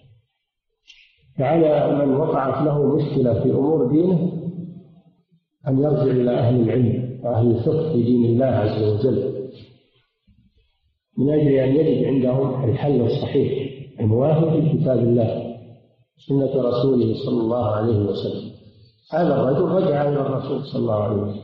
فعلى من وقعت له مشكلة في أمور دينه أن يرجع إلى أهل العلم وأهل الفقه في دين الله عز وجل، من أجل أن يجد عندهم الحل الصحيح الموافق لكتاب الله سنة رسوله صلى الله عليه وسلم. هذا الرجل رجع إلى الرسول صلى الله عليه وسلم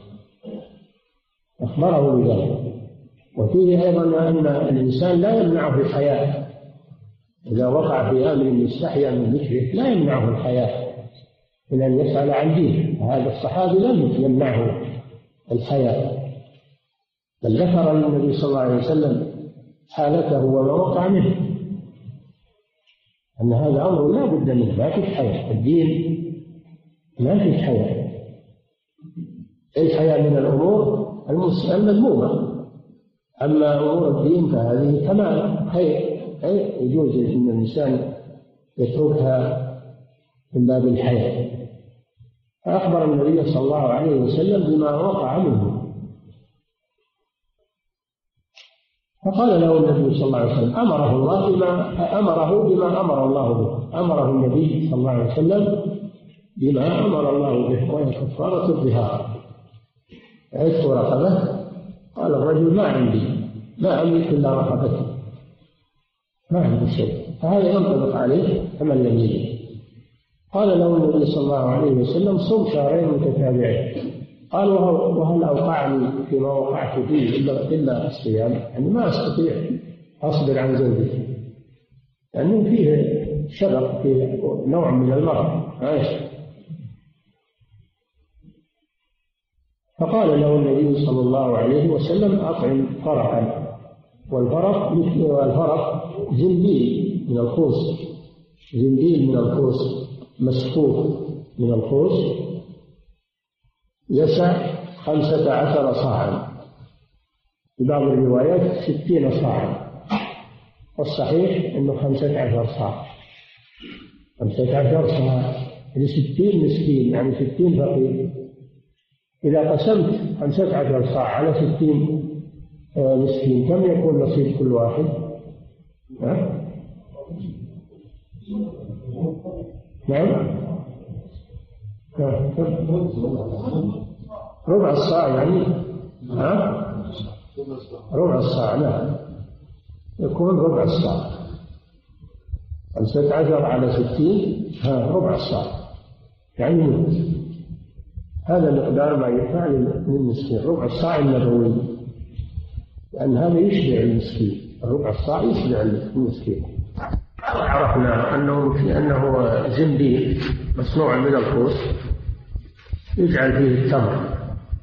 أخبره بذلك. وفيه أيضا أن الإنسان لا يمنعه الحياء إذا وقع في أمر يستحيا من ذكره، لا يمنعه الحياء من أن يسأل عن دينه. هذا الصحابي لم يمنعه الحياء، بل ذكر النبي صلى الله عليه وسلم حالته وما وقع منه، أن هذا أمر لا بد منه، ما في حياء الدين، ما في حياء. الحياء من الأمور المذمومة، أما أمور الدين فهذه كمال خير، يجوز أن الإنسان يتركها من باب الحياء. فأخبر النبي صلى الله عليه وسلم بما وقع منه، فقال له النبي صلى الله عليه وسلم أمره الله بما أمره بما أمر الله به، أمره النبي صلى الله عليه وسلم بما أمر الله به، وهي كفارة الظهار، عتق رقبة. قال الرجل ما عندي، ما أملك إلا رقبتي، ما عندي شيء، فهذا ينطبق عليه كمن لم يجد. قال له النبي صلى الله عليه وسلم صم شهرين متتابعين. قال وهل أوقعني فيما وقعت فيه إلا, إلا الصيام، يعني ما أستطيع أصبر عن زوجتي، لأنه يعني فيه شبق، في نوع من المرض عايش. فقال له النبي صلى الله عليه وسلم أطعم فرقا، والفرق مثل والفرق زنديل من الخوص، زنديل من الخوص مسفوف من الخوص، يسع خمسة عشر صاعا، في بعض الروايات ستين صاعا، والصحيح أنه خمسة عشر صاع، خمسة عشر صاع يعني ستين مسكين، يعني ستين فقير. إذا قسمت خمسة عشر صاع على ستين مسكين كم يكون نصيب كل واحد؟ ها؟ نعم، ربع الصاع يعني، ها؟ ربع الصاع، نعم، يكون ربع الصاع، خمسة عشر على ستين، ها ربع الصاع يعني مد. هذا مقدار ما يدفع للمسكين، ربع الصاع النبوي، لأن هذا يشبع المسكين، ربع الصاع يشبع المسكين. عرفنا أنه أنه زنبيل مصنوع من الخوص، يجعل فيه التمر،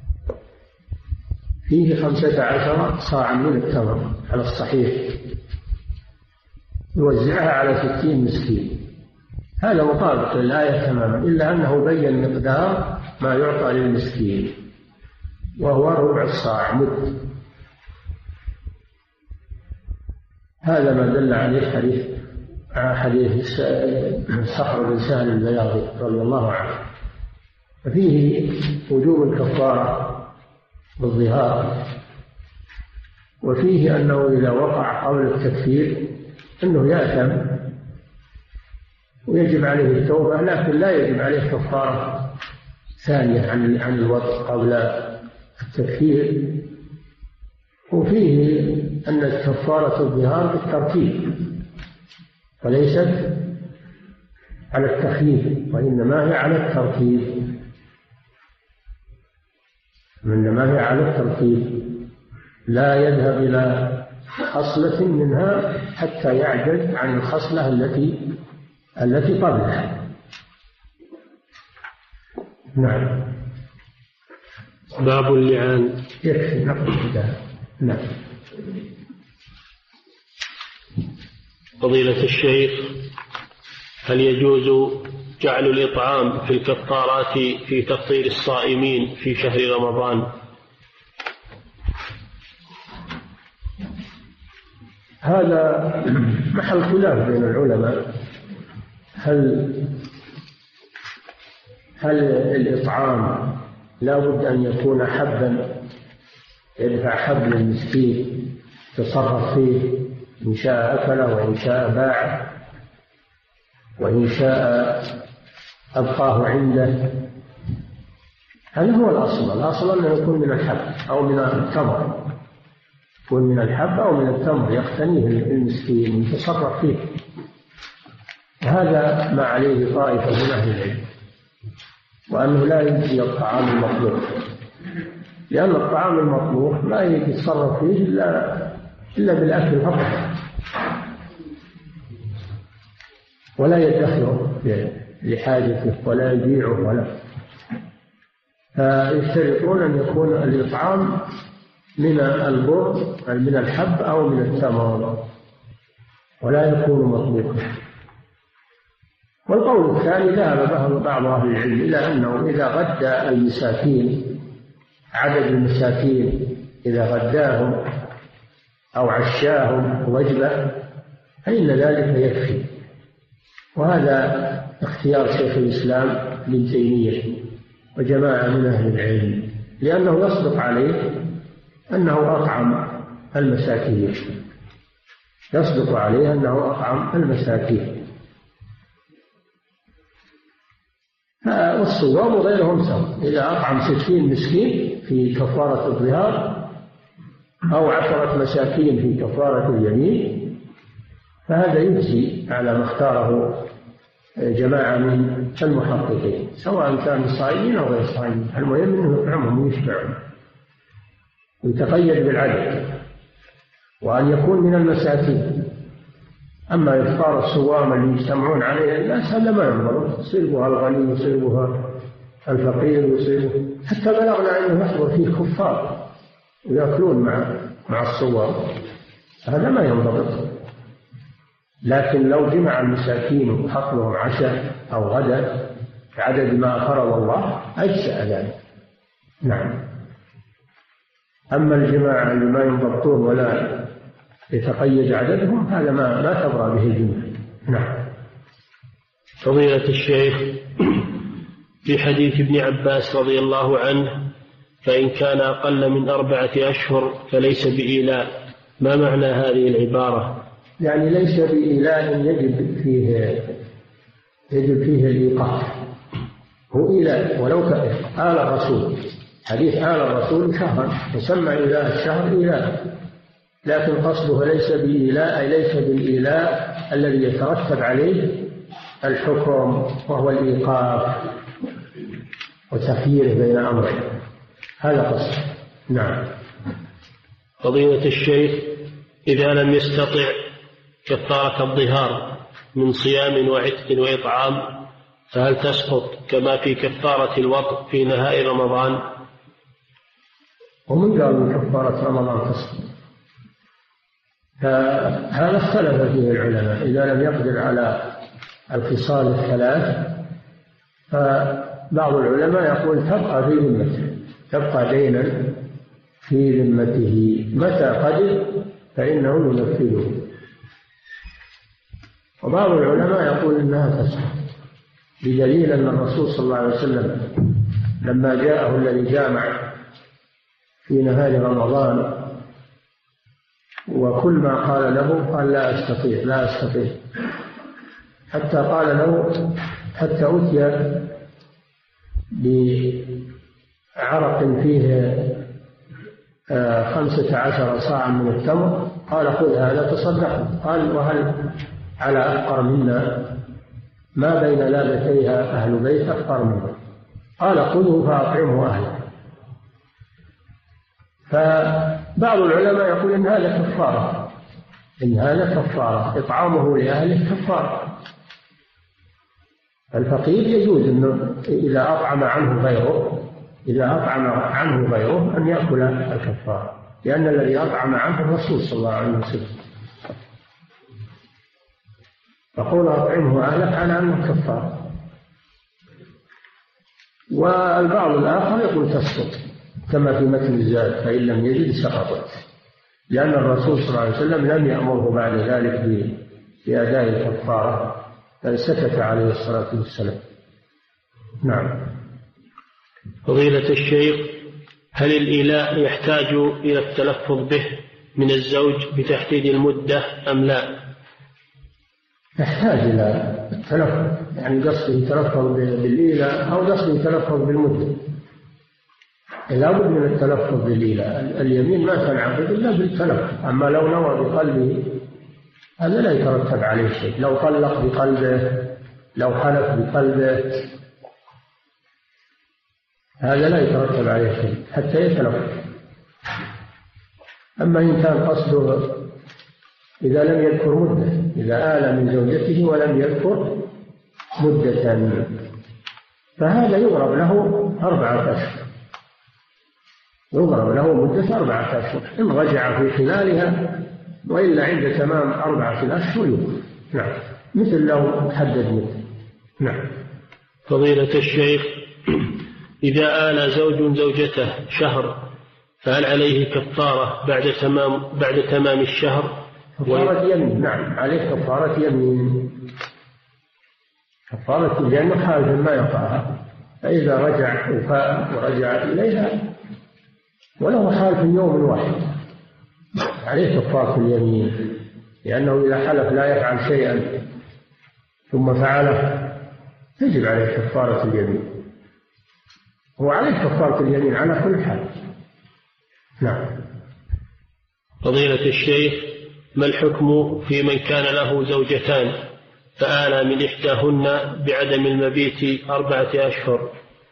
فيه خمسة عشر صاعا من التمر على الصحيح، يوزعها على ستين مسكين. هذا مطابق للآية تماما، إلا أنه بين مقدار ما يعطى للمسكين وهو ربع الصاع مد. هذا ما دل عليه حديث حديث صخر بن سهل البياضي رضي الله عنه، ففيه وجوب الكفارة بالظهار، وفيه أنه إذا وقع قبل التكفير أنه يأثم ويجب عليه التوبة، لكن لا يجب عليه كفارة ثانية عن عن الوقت قبل التكفير. وفيه أن كفارة الظهار بالترتيب وليست على التخيير، وإنما هي على الترتيب، إنما هي على الترتيب، لا يذهب إلى خصلة منها حتى يعجز عن الخصلة التي التي قبلها. نعم. باب اللعان. يكفي نقل كده. نعم. فضيلة الشيخ، هل يجوز جعل الإطعام في الكفارات في تفطير الصائمين في شهر رمضان؟ هذا محل خلاف بين العلماء، هل هل الإطعام لا بد أن يكون حبا يدفع حب للمسكين تصرف فيه إن شاء أكله وإن شاء باعه وإن شاء أبقاه عنده؟ هذا هو الأصل. الأصل أنه يكون من الحب أو من التمر، يكون من الحب أو من التمر يقتنيه المسكين ويتصرف فيه. هذا ما عليه طائفة من أهل العلم، وأنه لا يجزي الطعام المطلوب، لأن الطعام المطلوب لا يتصرف فيه إلا إلا بالأكل فقط، ولا يدخره لحاجته ولا يبيعه ولا. فيشترطون أن يكون الإطعام من البر من الحب أو من التمر، ولا يكون مطلوبا. والقول الثاني ذهب بعض أهل العلم إلى أنه إذا غدى المساكين، عدد المساكين إذا غداهم أو عشاهم وجبة فإن ذلك يكفي. وهذا اختيار شيخ الإسلام ابن تيمية وجماعة من أهل العلم، لأنه يصدق عليه أنه أطعم المساكين، يصدق عليه أنه أطعم المساكين. والصوام وغيرهم سواء، إذا أطعم ستين مسكين في كفارة الظهار أو عشرة مساكين في كفارة اليمين فهذا يجزي على ما اختاره جماعة من المحققين، سواء كانوا صائمين أو غير صائمين، المهم أنه يطعمهم ويشبعهم ويتقيد بالعدد، وأن يكون من المساكين. أما إفطار الصوام اللي يجتمعون عليه الناس هذا ما ينظر، يصيبها الغني يصيبها الفقير يصيبه، حتى بلغنا أنه يحضر فيه كفار ويأكلون مع مع الصوام، هذا ما ينضبط. لكن لو جمع المساكين وحط لهم عشاء أو غدا بعدد ما فرض الله أجزأ ذلك. نعم. أما الجماعة اللي ما ينضبطون ولا يتقيد عددهم هذا ما ما تبرأ به الجماعة. نعم. فضيلة الشيخ، في حديث ابن عباس رضي الله عنه فإن كان أقل من أربعة أشهر فليس بإيلاء، ما معنى هذه العبارة؟ يعني ليس بإيلاء يجب فيه يجب فيه الإيقاف، هو إيلاء ولو كان آل الرسول، حديث آل الرسول شهرا يسمى إيلاء الشهر إيلاء، لكن قصده ليس بإيلاء أي ليس بالإيلاء الذي يترتب عليه الحكم وهو الإيقاف وتخييره بين أمرين، هذا قصده. نعم. فضيلة الشيخ، إذا لم يستطع كفارة الظهار من صيام وعتق وإطعام فهل تسقط كما في كفارة الوطء في نهاية رمضان؟ ومن قال من كفارة رمضان تسقط؟ فهذا اختلف فيه العلماء. إذا لم يقدر على الخصال الثلاث فبعض العلماء يقول تبقى في ذمته، تبقى دينا في ذمته، متى قدر فإنه ينفذه. وبعض العلماء يقول إنها تسقط، بدليل أن الرسول صلى الله عليه وسلم لما جاءه الذي جامع في نهار رمضان وكل ما قال له قال لا أستطيع لا أستطيع حتى قال له حتى أتي بعرق فيه خمسة عشر صاعا من التمر، قال خذ هذا تصدق. قال وهل على أفقر منا ما بين لابتيها أهل بيت أفقر منا؟ قال خذه فأطعمه أهله. فبعض العلماء يقول إن هذا كفارة، إن هذا كفارة، إطعامه لأهله كفارة. الفقير يجوز إنه إذا أطعم عنه غيره إذا أطعم عنه غيره أن يأكل الكفارة، لأن الذي أطعم عنه الرسول صلى الله عليه وسلم. فقول أطعمه أهلك على أنه كفارة. والبعض الآخر يقول تسقط كما في متن الزاد، فإن لم يجد سقطت، لأن الرسول صلى الله عليه وسلم لم يأمره بعد ذلك بأداء الكفارة، بل سكت عليه الصلاة والسلام. نعم. فضيلة الشيخ، هل الإيلاء يحتاج إلى التلفظ به من الزوج بتحديد المدة أم لا؟ يحتاج إلى التلفظ، يعني قصده تلفظ بالإيلاء أو قصده تلفظ بالمدة. لا بد من التلفظ بالإيلاء، اليمين ما تنعقد إلا بالتلفظ. أما لو نوى بقلبه هذا لا يترتب عليه شيء. لو طلق بقلبه، لو حلف بقلبه، هذا لا يترتب عليه شيء حتى يتلفظ. أما إن كان قصده إذا لم يذكر مدة، إذا آل من زوجته ولم يذكر مدة، فهذا يضرب له أربعة أشهر، يضرب له مدة أربعة أشهر إن رجع في خلالها، وإلا عند تمام أربعة الأشهر يوقف. نعم، مثل لو حدد مدة. نعم. فضيلة الشيخ، إذا آل زوج زوجته شهر فهل عليه كفارة بعد تمام بعد تمام الشهر؟ كفارة يمين. نعم، عليه كفارة يمين، كفارة، لأنه خارج ما يقعها، فإذا رجع وفاء ورجع إليها ولو حال في يوم واحد عليه كفارة اليمين، لأنه إذا حلف لا يفعل شيئا ثم فعله تجب عليه كفارة اليمين، هو عليه كفارة اليمين على كل حال. نعم. فضيلة الشيخ، ما الحكم في من كان له زوجتان فآلى من إحداهن بعدم المبيت أربعة أشهر؟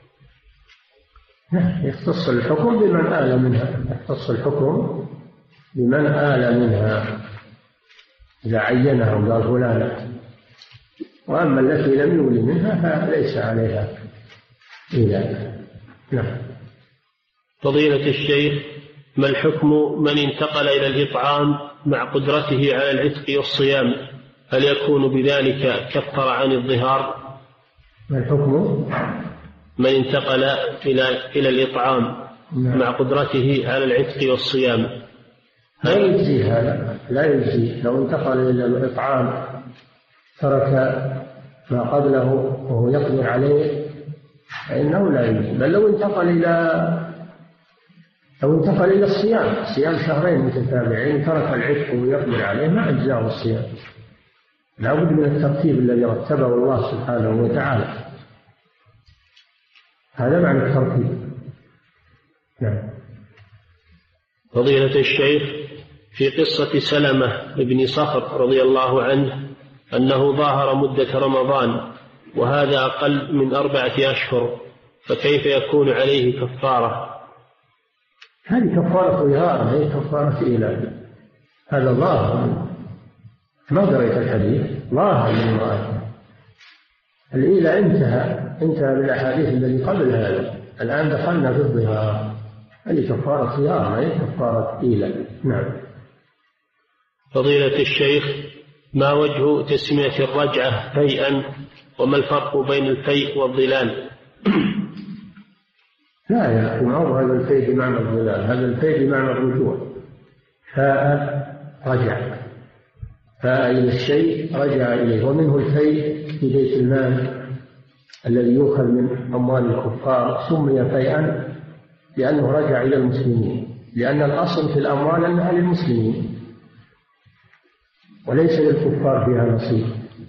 يختص الحكم بمن آل منها، يختص الحكم بمن آل منها إذا عينها وقال فلانة. وأما التي لم يولي منها فليس عليها إيلاء. نعم. فضيلة الشيخ، ما الحكم من انتقل إلى الإطعام مع قدرته على العتق والصيام؟ هل يكون بذلك كفر عن الظهار؟ ما الحكم من انتقل إلى إلى الإطعام مع قدرته على العتق والصيام؟ لا يجزي هذا، لا يجزي. لو انتقل إلى الإطعام ترك ما قبله وهو يقدر عليه فإنه لا يجزي. بل لو انتقل إلى لو انتقل إلى الصيام، صيام شهرين متتابعين، ترك العتق ويقدر عليه ما أجزاه الصيام. لا بد من الترتيب الذي رتبه الله سبحانه وتعالى، هذا معنى الترتيب. نعم. فضيلة الشيخ، في قصة سلمة بن صخر رضي الله عنه أنه ظاهر مدة رمضان وهذا أقل من أربعة أشهر، فكيف يكون عليه كفارة؟ هذه كفارة ظهار، هي كفارة إيلاء. هذا ظاهر، ما قريت الحديث، ظاهر من المرأة. الإيلاء انتهى انتهى بالأحاديث التي قبل هذا، الآن دخلنا في الظهار، هذه كفارة ظهار، ما هي كفارة إيلاء. نعم. فضيلة الشيخ، ما وجه تسمية الرجعة فيئا، وما الفرق بين الفيء والظلال؟ لا يا أخي، ما هو هذا الفيء بمعنى الظلال، هذا الفيء بمعنى الرجوع. فاء رجع، فاء إلى الشيء رجع إليه. ومنه الفيء في بيت المال الذي يؤخذ من أموال الكفار سمي فيئا لأنه رجع إلى المسلمين، لأن الأصل في الأموال أنها للمسلمين وليس للكفار فيها نصيب،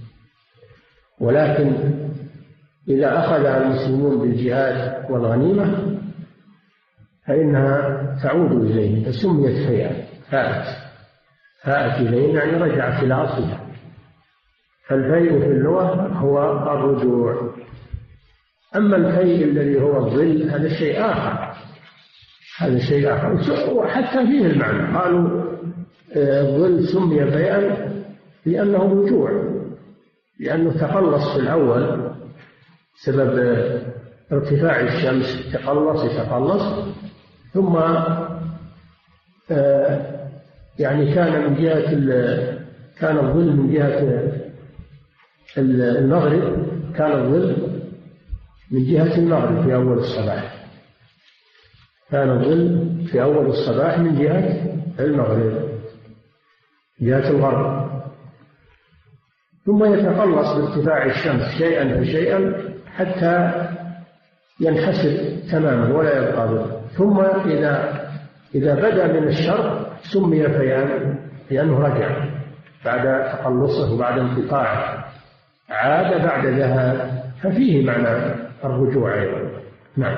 ولكن إذا أخذها المسلمون بالجهاد والغنيمة فإنها تعود إليهم فسميت فيئا، فاءت فاءت إليهم يعني رجعت إلى أصلها. فالفيء في اللغة هو الرجوع. أما الفيء الذي هو الظل هذا شيء آخر، هذا شيء آخر وحتى فيه المعنى. قالوا الظل سمي فيئا لأنه رجوع، لأنه تقلص في الأول سبب ارتفاع الشمس، تقلص يتقلص ثم يعني كان من جهة كان الظل من جهة المغرب، كان الظل من جهة المغرب في أول الصباح، كان الظل في أول الصباح من جهة المغرب جهة الغرب، ثم يتقلص بارتفاع الشمس شيئا فشيئا حتى ينحسر تماما ولا يبقى ظل. ثم إذا إذا بدأ من الشرق سمي فيئا لأنه رجع بعد تقلصه وبعد انقطاعه، عاد بعد ذهاب، ففيه معنى الرجوع أيضا. نعم.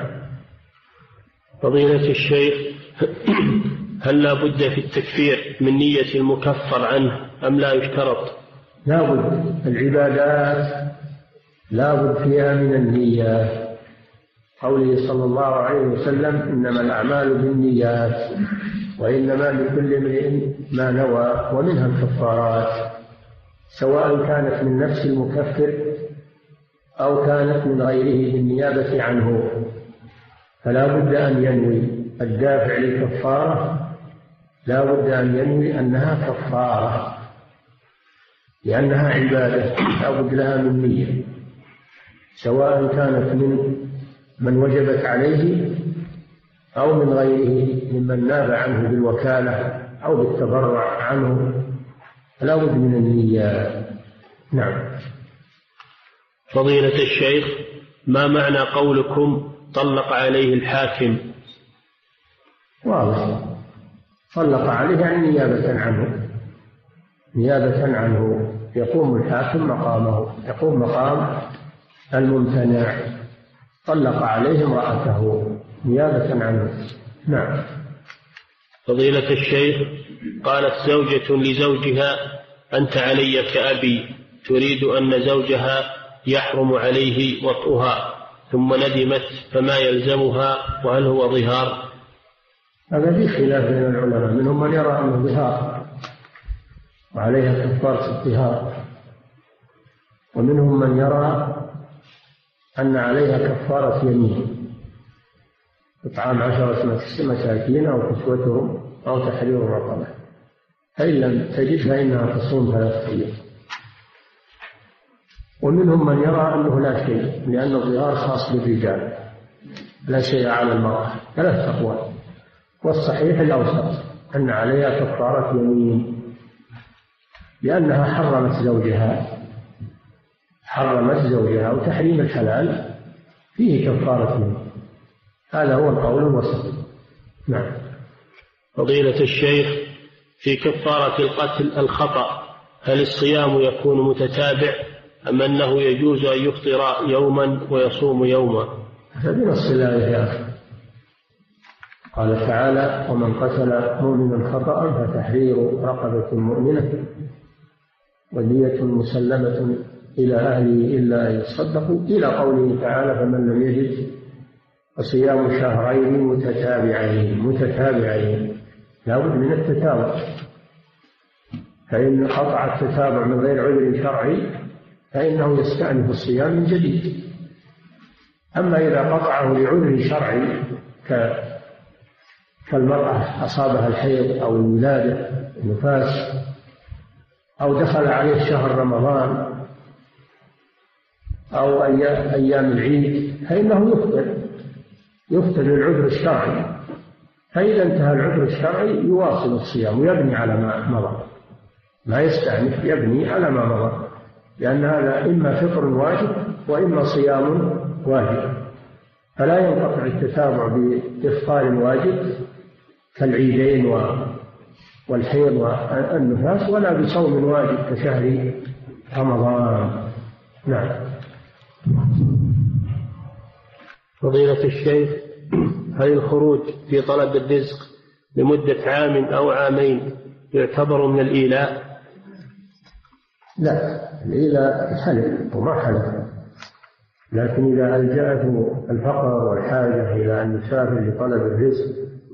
فضيلة الشيخ، هل لا بد في التكفير من نية المكفر عنه أم لا يشترط؟ لا بد، العبادات لا بد فيها من النية، قوله صلى الله عليه وسلم إنما الأعمال بالنيات وإنما لكل امرئ ما نوى، ومنها الكفارات سواء كانت من نفس المكفر أو كانت من غيره بالنيابة عنه، فلا بد أن ينوي الدافع للكفارة، لا بد أن ينوي أنها كفارة لأنها عبادة لا بد لها من نية، سواء كانت من من وجبت عليه أو من غيره ممن ناب عنه بالوكالة أو بالتبرع عنه، فلا بد من النية. نعم. فضيلة الشيخ، ما معنى قولكم طلق عليه الحاكم؟ واضح، طلق عليه يعني نيابة عنه، نيابة عنه يقوم الحاكم مقامه، يقوم مقام الممتنع، طلق عليه امرأته نيابة عنه. نعم. فضيلة الشيخ، قالت زوجة لزوجها أنت علي كأبي، تريد أن زوجها يحرم عليه وطئها، ثم ندمت، فما يلزمها وهل هو ظهار؟ هذا في خلاف بين العلماء، منهم من يرى أنه ظهار وعليها كفارة الظهار، ومنهم من يرى أن عليها كفارة يمين، إطعام عشرة مساكين أو كسوتهم أو تحرير رقبة، فإن لم تجد فإنها تصوم ثلاثة أيام. ومنهم من يرى أنه لا شيء، لأن الظهار خاص بالرجال لا شيء على المرأة، ثلاث أقوال، والصحيح الأوسط أن عليها كفارة يمين لأنها حرمت زوجها، حرمت زوجها، وتحريم الحلال فيه كفارة يمين، هذا هو القول الوسط. نعم. فضيلة الشيخ، في كفارة القتل الخطأ هل الصيام يكون متتابع أم أنه يجوز أن يفطر يوما ويصوم يوما؟ فبنص الآية يا أخي، قال تعالى ومن قتل مؤمنا خطأ فتحرير رقبة مؤمنة ودية مسلمة إلى أهله إلا أن يصدقوا، إلى قوله تعالى فمن لم يجد فصيام شهرين متتابعين، متتابعين لا بد من التتابع، فإن قطع التتابع من غير عذر شرعي فإنه يستأنف الصيام من جديد. أما إذا قطعه لعذر شرعي كالمرأة أصابها الحيض أو الولادة النفاس أو دخل عليه شهر رمضان أو أيام العيد فإنه يفطر يفطر للعذر الشرعي، فإذا انتهى العذر الشرعي يواصل الصيام ويبني على ما مضى. ما يستأنف، يبني على ما مضى، لأن هذا إما فطر واجب وإما صيام واجب، فلا ينقطع التتابع بإفطار واجب كالعيدين والحيض والنفاس، ولا بصوم واجب كشهر رمضان. نعم. فضيلة الشيخ، هل الخروج في طلب الرزق لمدة عام أو عامين يعتبر من الإيلاء؟ لا، الإيلاء حلف وما حلف، لكن إذا ألجأته الفقر والحاجة إلى أن يسافر لطلب الرزق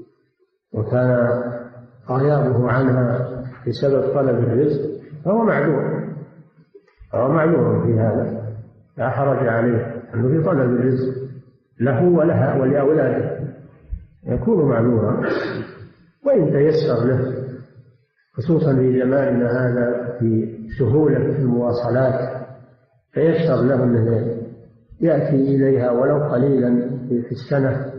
وكان غيابه عنها بسبب طلب الرزق فهو معذور، فهو معذور في هذا، لا حرج عليه أنه في طلب الرزق له ولها ولأولاده يكون معذورا، وإن تيسر له، خصوصا في زماننا هذا في سهولة المواصلات، تيسر له أنه يأتي إليها ولو قليلا في السنة،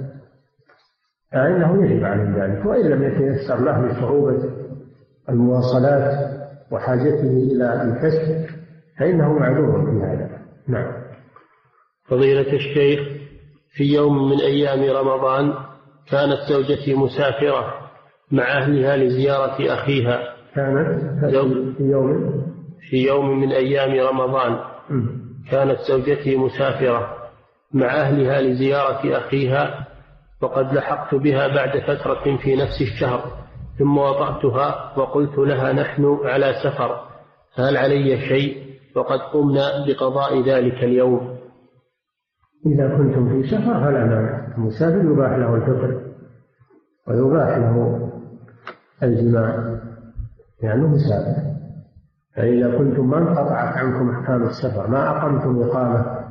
فإنه يجب عليه ذلك. وإن لم يتيسر له لصعوبة المواصلات وحاجته إلى الكسب فإنه معذور في هذا. نعم. فضيلة الشيخ، في يوم من أيام رمضان كانت زوجتي مسافرة مع أهلها لزيارة أخيها. كانت في يوم في يوم من أيام رمضان كانت زوجتي مسافرة مع أهلها لزيارة أخيها، وقد لحقت بها بعد فترة في نفس الشهر، ثم وضعتها وقلت لها نحن على سفر، هل علي شيء؟ وقد قمنا بقضاء ذلك اليوم. إذا كنتم في سفر فلا مانع، المسافر يباح له الفطر ويباح له الجماع لأنه مسافر. فإذا كنتم ما انقطعت عنكم أحكام السفر، ما أقمتم إقامة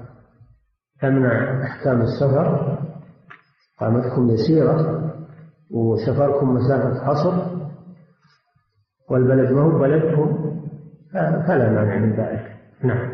تمنع أحكام السفر، إقامتكم يسيرة وسفركم مسافة قصر والبلد ما هو بلدكم، فلا مانع من ذلك. نعم.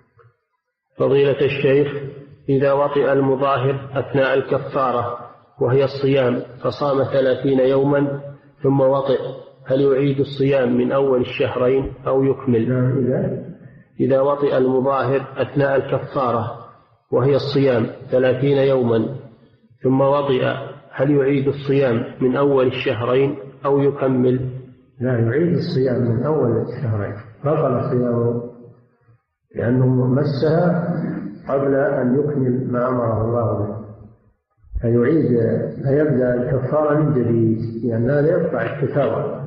فضيلة الشيخ، إذا وطئ المظاهر أثناء الكفارة وهي الصيام فصام ثلاثين يوما ثم وطئ، هل يعيد الصيام من أول الشهرين أو يكمل؟ نعم. إذا إذا وطئ المظاهر أثناء الكفارة وهي الصيام ثلاثين يوما ثم وطئ، هل يعيد الصيام من أول الشهرين أو يكمل؟ لا، يعيد الصيام من أول الشهرين، بطل صيامه لأنه مسها قبل أن يكمل ما أمره الله به، فيعيد فيبدأ الكفارة من جديد، لأن هذا يقطع التكرار.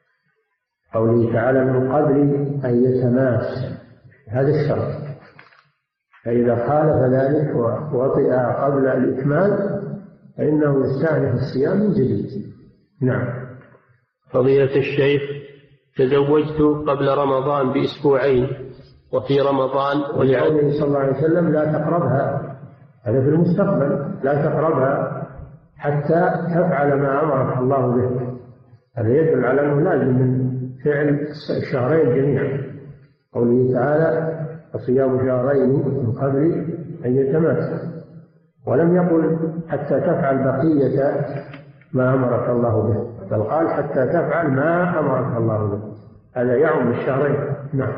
قوله تعالى من قبل أن يتماس، هذا الشرط، فإذا خالف ذلك ووطئ قبل الإكمال فإنه يستأنف الصيام من جديد. نعم. فضيلة الشيخ، تزوجت قبل رمضان بأسبوعين وفي رمضان ولقوله صلى الله عليه وسلم لا تقربها، هذا في المستقبل، لا تقربها حتى تفعل ما أمرك الله به، هذا يدل على أنه لازم من فعل الشهرين جميعا. قوله تعالى فصيام شهرين من قبل أن يتماس، ولم يقل حتى تفعل بقية ما أمرك الله به، بل قال حتى تفعل ما أمرك الله به، هذا يعم الشهرين. نعم.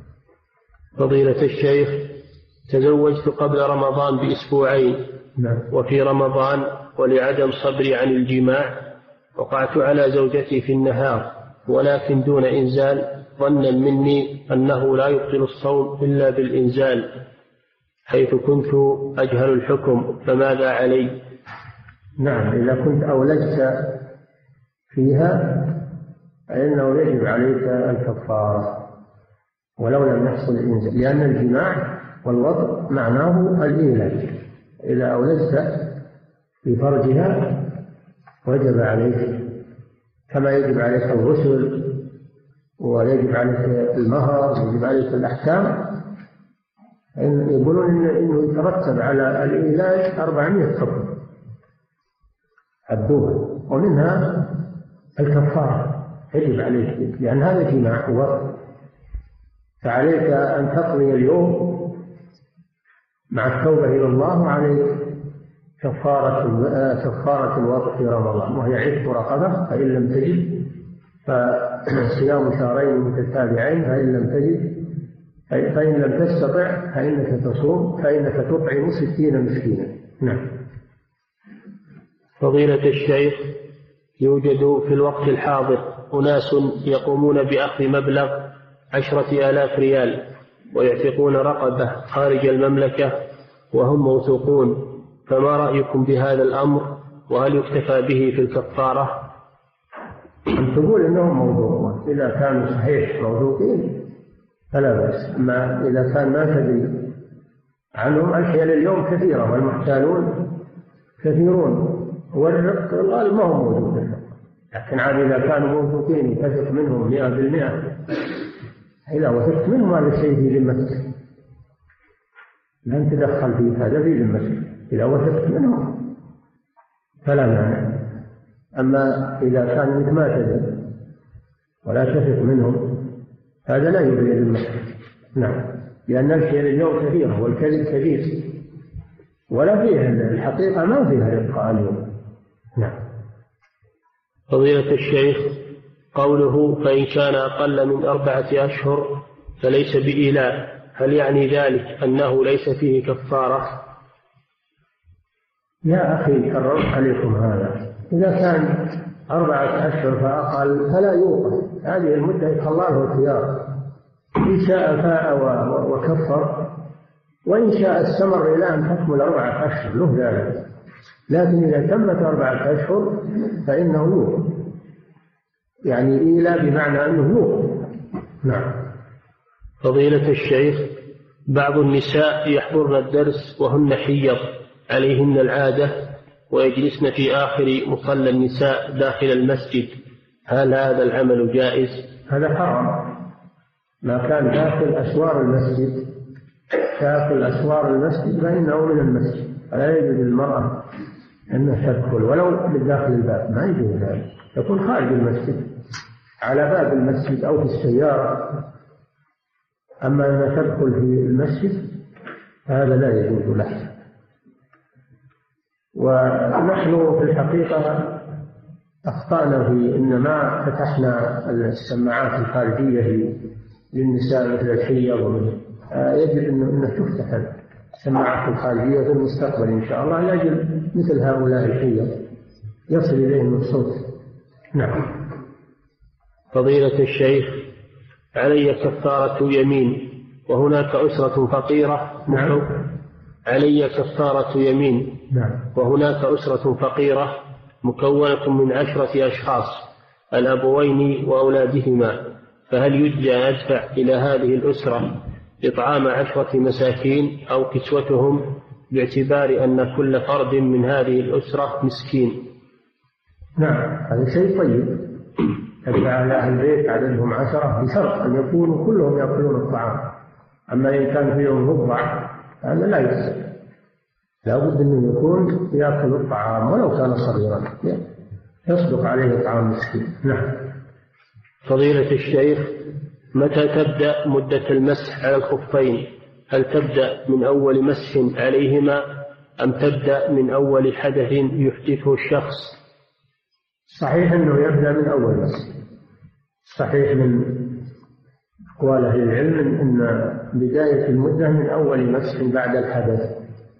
فضيلة الشيخ، تزوجت قبل رمضان بأسبوعين نعم. وفي رمضان ولعدم صبري عن الجماع وقعت على زوجتي في النهار، ولكن دون إنزال، ظنا مني أنه لا يبطل الصوم إلا بالإنزال، حيث كنت أجهل الحكم، فماذا علي؟ نعم، إذا كنت أولجت فيها فإنه يجب عليك الكفارة ولو لم يحصل الإنزال، لأن الجماع والوطء معناه الإيلاج. إذا أولجت في فرجها وجب عليك، كما يجب عليك الغسل ويجب عليك المهر ويجب عليك الأحكام. يقولون إنه يترتب على الإيلاج أربعمائة حكم الدول، ومنها الكفارة يجب عليك، لأن هذا جماع ووطء، فعليك أن تقضي اليوم مع التوبة إلى الله، وعليك كفارة كفارة الوطء في رمضان، وهي عتق رقبة، فإن لم تجد فصيام شهرين متتابعين فإن لم تجد فإن لم تستطع فإنك تصوم فإنك تطعم ستين مسكينا. نعم. فضيلة الشيخ، يوجد في الوقت الحاضر أناس يقومون بأخذ مبلغ عشرة آلاف ريال ويعتقون رقبة خارج المملكة وهم موثوقون، فما رأيكم بهذا الأمر؟ وهل يكتفى به في الكفارة؟ أن تقول إنهم موثوقون، إذا كانوا صحيح موثوقين فلا بأس، أما إذا كان ما تدري عنهم الحيل اليوم كثيرة والمحتالون كثيرون والرق الغالب ما هو موجود، لكن عاد إذا كانوا موثوقين تثق منهم مئة بالمئة، إذا وثقت منهم هذا الشيء في ذمتك لن تدخل فيه، هذا في ذمتك إذا وثقت منهم فلا مانع. أما إذا كان انك ما تدري ولا تثق منهم هذا لا يبرئ ذمتك. نعم، لأن الحيل اليوم كثيرة والكذب كثير ولا فيها الحقيقة، ما فيها رقة اليوم. نعم. فضيلة الشيخ، قوله فإن كان أقل من أربعة أشهر فليس بإيلاء، هل يعني ذلك أنه ليس فيه كفارة؟ يا أخي كررت عليكم هذا، إذا كان أربعة أشهر فأقل فلا يوقف، هذه المدة يخلى له الخيار، إن شاء فاء وكفر، وإن شاء استمر إلى أن تكمل أربعة أشهر له ذلك، لكن إذا تمت أربعة أشهر فإنه يوقف، يعني إيلاء بمعنى أنه يوقف. نعم. فضيلة الشيخ، بعض النساء يحضرن الدرس وهن حيض عليهن العادة ويجلسن في آخر مصلى النساء داخل المسجد، هل هذا العمل جائز؟ هذا حرام، ما كان داخل أسوار المسجد داخل أسوار المسجد فإنه من المسجد، فلا يجوز للمرأة أن تدخل ولو من داخل الباب، ما يجوز ذلك، تكون خارج المسجد على باب المسجد أو في السيارة، أما أن تدخل في المسجد هذا لا يجوز له. ونحن في الحقيقة أخطأنا في إن ما فتحنا السماعات الخارجية للنساء مثل الحيض ومثل، يجب أنه تفتح السماعات الخارجية في المستقبل إن شاء الله لأجل مثل هؤلاء الحيض يصل إليهم الصوت. نعم. فضيلة الشيخ، علي كفارة يمين وهناك أسرة فقيرة. نعم. علي كفارة يمين. نعم. وهناك أسرة فقيرة مكونة من عشرة أشخاص الأبوين وأولادهما، فهل يجزى أدفع إلى هذه الأسرة إطعام عشرة مساكين أو كسوتهم باعتبار أن كل فرد من هذه الأسرة مسكين؟ نعم، هذا شيء طيب، أدفع على أهل البيت عددهم عشرة بشرط أن يكونوا كلهم يأكلون الطعام، أما إن كان فيهم رضع هذا لا يصح، لا بد أنه يكون يأكل الطعام ولو كان صغيرا يصدق عليه طعام مسكين. نعم. فضيلة الشيخ، متى تبدأ مدة المسح على الخفين؟ هل تبدأ من أول مسح عليهما أم تبدأ من أول حدث يحدثه الشخص؟ صحيح أنه يبدأ من أول مسح، صحيح من أقوال أهل العلم أن بداية المدة من أول مسح بعد الحدث،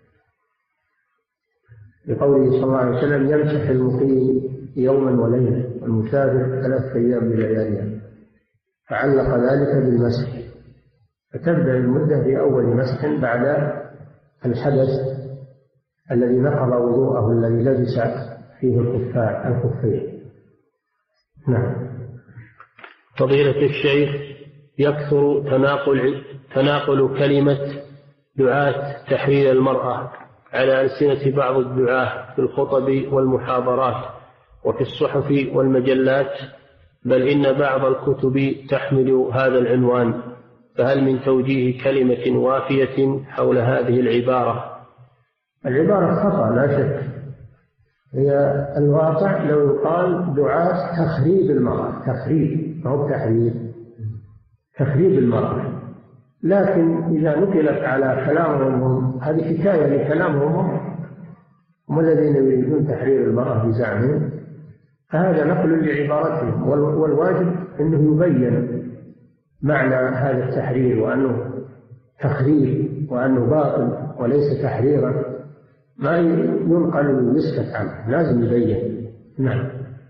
لقوله صلى الله عليه وسلم يمسح المقيم يوما وليلة والمسافر ثلاثة أيام بلياليها، فعلق ذلك بالمسح، فتبدأ المدة بأول مسح بعد الحدث الذي نقض وضوءه الذي لبس فيه الخفين. نعم. فضيلة الشيخ، يكثر تناقل تناقل كلمة دعاة تحرير المرأة على ألسنة بعض الدعاة في الخطب والمحاضرات وفي الصحف والمجلات، بل إن بعض الكتب تحمل هذا العنوان، فهل من توجيه كلمة وافية حول هذه العبارة؟ العبارة خطأ لا شك، هي الواقع لو يقال دعاة تخريب المرأة، تخريب ما هو تحرير، تخريب المرأة، لكن إذا نقلت على كلامهم هذه حكاية لكلامهم هم الذين يريدون تحرير المرأة بزعمهم، هذا نقل لعبارتهم، والواجب أنه يبين معنى هذا التحرير، وأنه تخريب، وأنه باطل وليس تحريرا، ما ينقل ويسكت عنه، لازم يبين. نعم.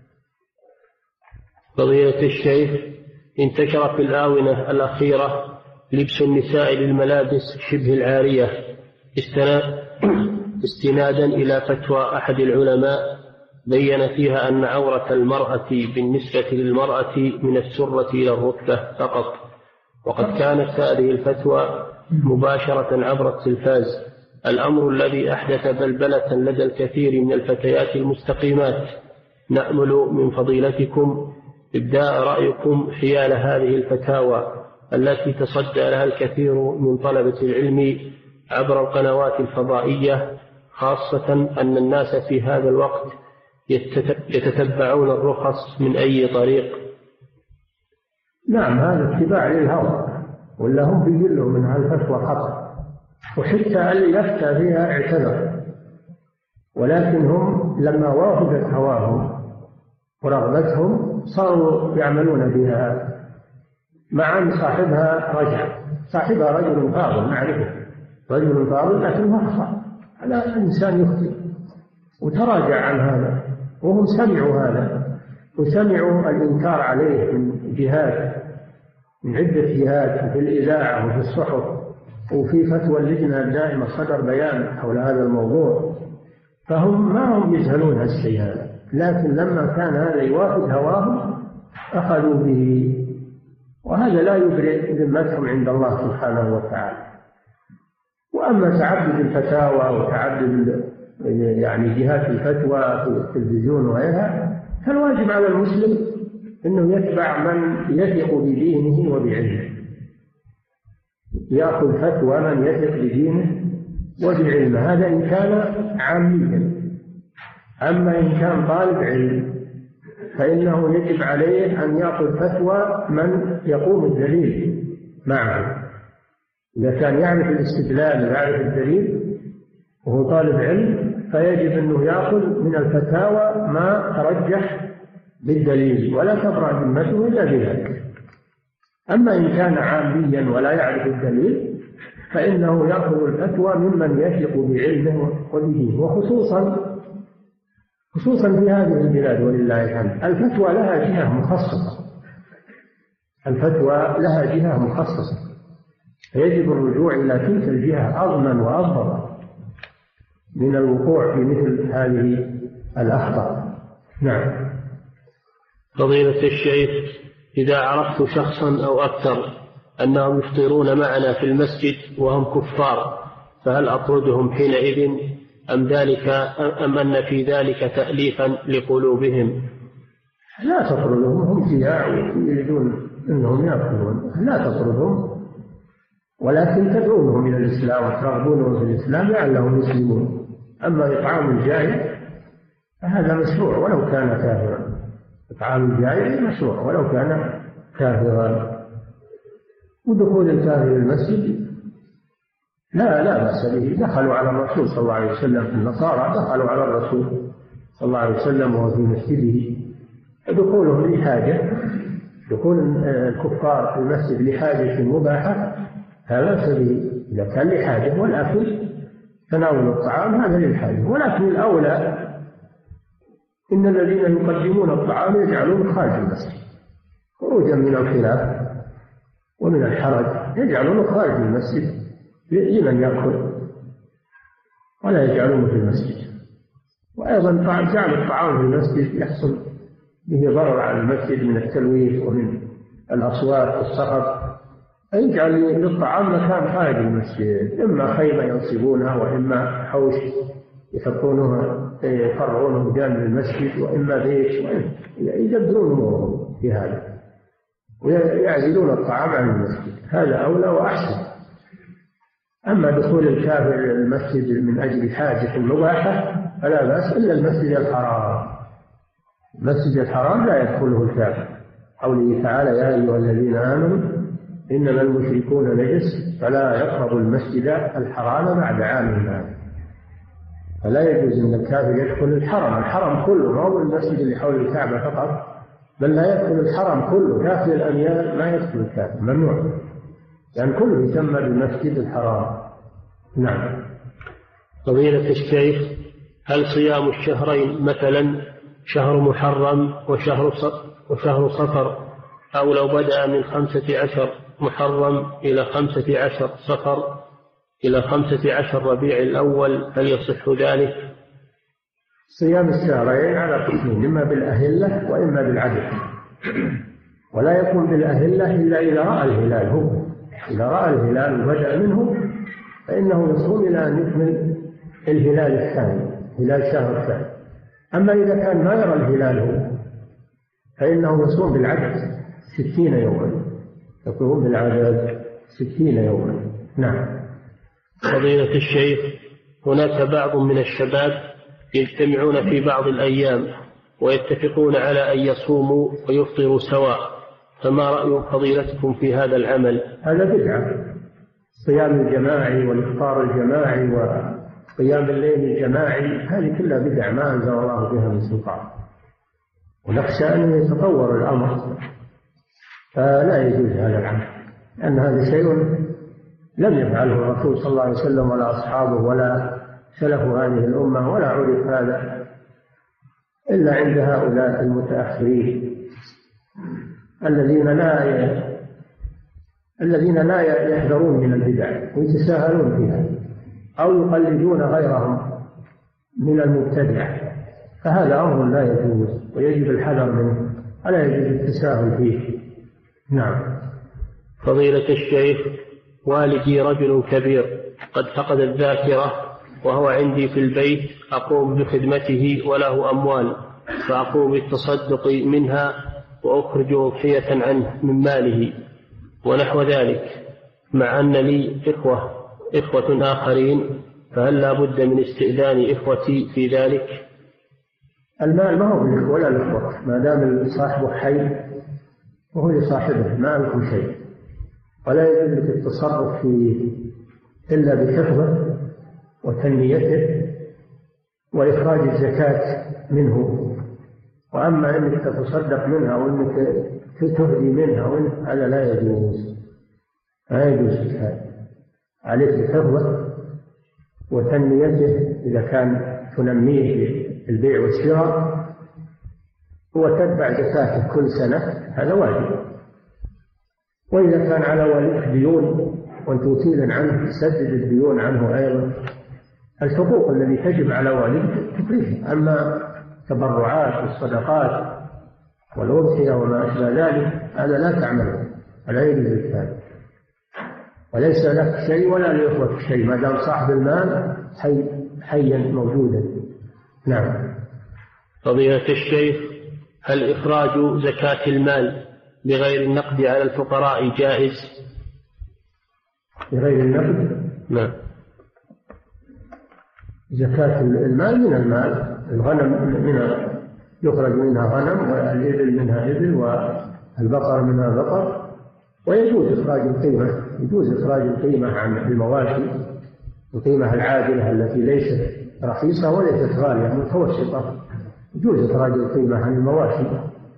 فضيلة الشيخ، انتشر في الآونة الأخيرة لبس النساء للملابس شبه العارية استنادا إلى فتوى أحد العلماء بين فيها أن عورة المرأة بالنسبة للمرأة من السرة إلى الركبة فقط، وقد كانت هذه الفتوى مباشرة عبر التلفاز، الأمر الذي أحدث بلبلة لدى الكثير من الفتيات المستقيمات. نأمل من فضيلتكم إبداء رأيكم حيال هذه الفتاوى التي تصدى لها الكثير من طلبة العلم عبر القنوات الفضائية، خاصة أن الناس في هذا الوقت يتتبعون الرخص من أي طريق. نعم، هذا اتباع للهوى، ولا هم بيجلوا من هالفتوى خطأ، وحتى اللي يفتى فيها اعتذر، ولكن هم لما وافقت هواهم ورغبتهم صاروا يعملون بها، مع أن صاحبها رجع، صاحبها رجل فاضل نعرفه، رجل فاضل لكنه أخطأ، هذا الإنسان يخطئ، وتراجع عن هذا، وهم سمعوا هذا وسمعوا الإنكار عليه من جهات، من عدة جهات، في الإذاعة وفي الصحف وفي فتوى اللجنة الدائمة صدر بيان حول هذا الموضوع، فهم ما هم يجهلون هالشيء هذا، لكن لما كان هذا يوافق هواهم أخذوا به، وهذا لا يبرئ ذمتهم عند الله سبحانه وتعالى. وأما تعدد الفتاوى وتعدد يعني جهات الفتوى في التلفزيون وغيرها، فالواجب على المسلم أنه يتبع من يثق بدينه وبعلمه، يأخذ فتوى من يثق بدينه وبعلمه، هذا إن كان عاميا. أما إن كان طالب علم فإنه يجب عليه أن يأخذ فتوى من يقوم الدليل معه، إذا كان يعرف الاستدلال ويعرف الدليل وهو طالب علم فيجب أنه يأخذ من الفتاوى ما ترجح بالدليل، ولا تبرأ ذمته إلا بذلك. أما إن كان عاميا ولا يعرف الدليل فإنه يأخذ الفتوى ممن يثق بعلمه وبدينه، وخصوصا خصوصا في هذه البلاد ولله الحمد الفتوى لها جهة مخصصة، الفتوى لها جهة مخصصة، فيجب الرجوع إلى تلك الجهة أضمن وأضبط من الوقوع في مثل هذه الأخطاء. نعم. فضيلة الشيخ، إذا عرفت شخصا أو أكثر أنهم يفطرون معنا في المسجد وهم كفار، فهل أطردهم حينئذ أم ذلك أم أن في ذلك تأليفا لقلوبهم؟ لا تطردهم، هم فيها يريدون أنهم يأكلون، لا تطردهم، ولكن تدعونهم إلى الإسلام وترغبونهم في الإسلام لعلهم يسلمون. أما إطعام الجائع فهذا مشروع ولو كان كافرا، إطعام الجائع مشروع ولو كان كافرا. ودخول الكافر المسجد لا لا بأس به، دخلوا على الرسول صلى الله عليه وسلم، في النصارى دخلوا على الرسول صلى الله عليه وسلم وهو في مسجده، دخولهم لحاجة، دخول الكفار في المسجد لحاجة مباحة لا بأس به إذا كان لحاجة، والأكل تناول الطعام هذا للحاجة، ولكن الأولى إن الذين يقدمون الطعام يجعلون خارج المسجد خروجا من الخلاف ومن الحرج، يجعلون خارج المسجد لمن يأكل ولا يجعلونه في المسجد. وأيضا جعل الطعام في المسجد يحصل به ضرر على المسجد من التلويث ومن الأصوات والصخب، يجعل للطعام مكان خارج المسجد، إما خيمة ينصبونها، وإما حوش يحطونه يفرعونه بجانب المسجد، وإما بيت، يدبرون أمورهم في هذا ويعزلون الطعام عن المسجد، هذا أولى وأحسن. أما دخول الكافر المسجد من أجل حاجة مباحة فلا بأس، إلا المسجد الحرام، المسجد الحرام لا يدخله الكافر، قوله تعالى يا أيها الذين آمنوا إنما المشركون نجس فلا يقربوا المسجد الحرام بعد عامهم هذا، فلا يجوز أن الكافر يدخل الحرم، الحرم كله، ما هو المسجد اللي حول الكعبة فقط، بل لا يدخل الحرم كله، داخل الأميال ما يدخل الكافر، ممنوع، لأن يعني كله يسمى بالمسجد الحرام. نعم. فضيلة الشيخ، هل صيام الشهرين مثلا شهر محرم وشهر وشهر صفر، أو لو بدأ من خمسة عشر محرم إلى خمسة عشر صفر إلى خمسة عشر ربيع الأول، هل يصح ذلك؟ صيام الشهرين على قسمين، إما بالأهلة وإما بالعدد، ولا يكون بالأهلة إلا إذا رأى الهلال، هو إذا رأى الهلال وبدأ منه فإنه يصوم إلى أن يكمل الهلال الثاني، هلال الشهر الثاني. أما إذا كان ما يرى الهلال هو فإنه يصوم بالعدد ستين يوما، يقوم بالعدد ستين يوما. نعم. فضيلة الشيخ، هناك بعض من الشباب يجتمعون في بعض الأيام ويتفقون على أن يصوموا ويفطروا سواء، فما رأي فضيلتكم في هذا العمل؟ هذا بدعة، صيام الجماعي والإفطار الجماعي وقيام الليل الجماعي، هذه كلها بدعة ما أنزل الله بها من سلطان، ونخشى أن يتطور الأمر، فلا يجوز هذا العمل، لأن هذا شيء لم يفعله الرسول صلى الله عليه وسلم ولا أصحابه ولا سلف هذه الأمة، ولا عرف هذا إلا عند هؤلاء المتأخرين الذين لا ي... الذين لا يحذرون من البدع ويتساهلون فيها، أو يقلدون غيرهم من المبتدع، فهذا أمر لا يجوز ويجب الحذر منه، ولا يجوز التساهل فيه. نعم. فضيلة الشيخ، والدي رجل كبير قد فقد الذاكرة وهو عندي في البيت، أقوم بخدمته وله أموال، فأقوم بالتصدق منها وأخرج أضحية عنه من ماله ونحو ذلك، مع أن لي إخوة إخوة آخرين، فهل لا بد من استئذان إخوتي في ذلك؟ المال ما هو بالإخوة ولا الإخوة، ما دام صاحبه حي وهو لصاحبه، ما لكم شيء، ولا يجوز لك التصرف فيه إلا بحفظه وتنميته وإخراج الزكاة منه. وأما أنك تتصدق منها وأنك تهدي منها هذا لا يجوز، لا يجوز هذا، عليك بحفظه وتنميته إذا كان تنميه بالبيع والشراء، وتتبع زكاته كل سنة، هذا واجب. وإذا كان على والدك ديون وأنت وكيلا عنه تسدد الديون عنه أيضا، الحقوق التي تجب على والدك تفريها. أما تبرعات والصدقات والأضحية وما أشبه ذلك هذا لا تعمله ولا يجوز ذلك، وليس لك شيء ولا لإخوتك شيء ما دام صاحب المال حي حيا موجودا. نعم. فضيلة الشيخ، هل إخراج زكاة المال بغير النقد على الفقراء جائز؟ بغير النقد؟ نعم. زكاة المال من المال، الغنم من يخرج منها غنم، والإبل منها إبل، والبقر منها بقر، ويجوز إخراج القيمة، يجوز إخراج القيمة عن المواشي، القيمة العادلة التي ليست رخيصة وليست غالية متوسطة، يجوز إخراج القيمة عن المواشي.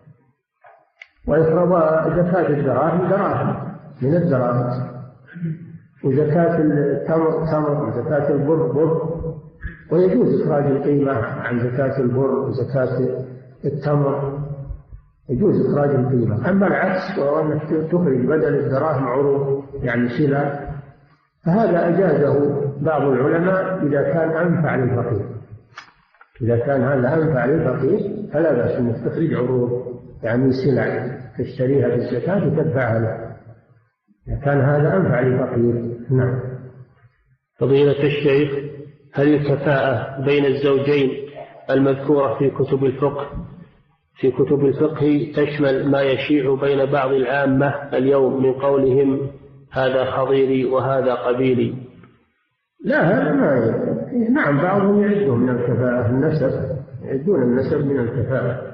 ويفرض زكاة الدراهم دراهم من الدراهم، وزكاة التمر تمر، وزكاة البر بر، ويجوز إخراج القيمة عن زكاة البر وزكاة التمر، يجوز إخراج القيمة. أما العكس وهو أنك تخرج بدل الدراهم عروض يعني سلع، فهذا أجازه بعض العلماء إذا كان أنفع للفقير، إذا كان هذا أنفع للفقير فلا بأس أنك تخرج عروض يعني سلع تشتريها بالزكاة وتدفعها له، إذا كان هذا أنفع للفقير. نعم. فضيلة الشيخ، هل الكفاءة بين الزوجين المذكورة في كتب الفقه في كتب الفقه تشمل ما يشيع بين بعض العامة اليوم من قولهم هذا خضيري وهذا قبيلي؟ لا، هذا ما ي... نعم، بعضهم يعده من الكفاءة، النسب يعدون النسب من الكفاءة،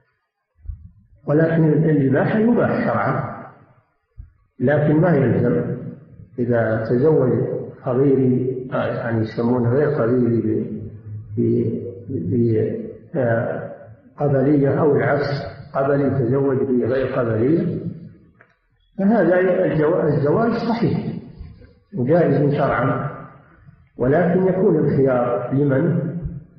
ولكن الإباحة يباح شرعا، لكن ما يلزم إذا تزوج خضيري يعني يسمونه غير قبيلي بقبلية أو العكس، قبلي يتزوج بغير قبلية، فهذا الزواج صحيح وجائز شرعا، ولكن يكون الخيار لمن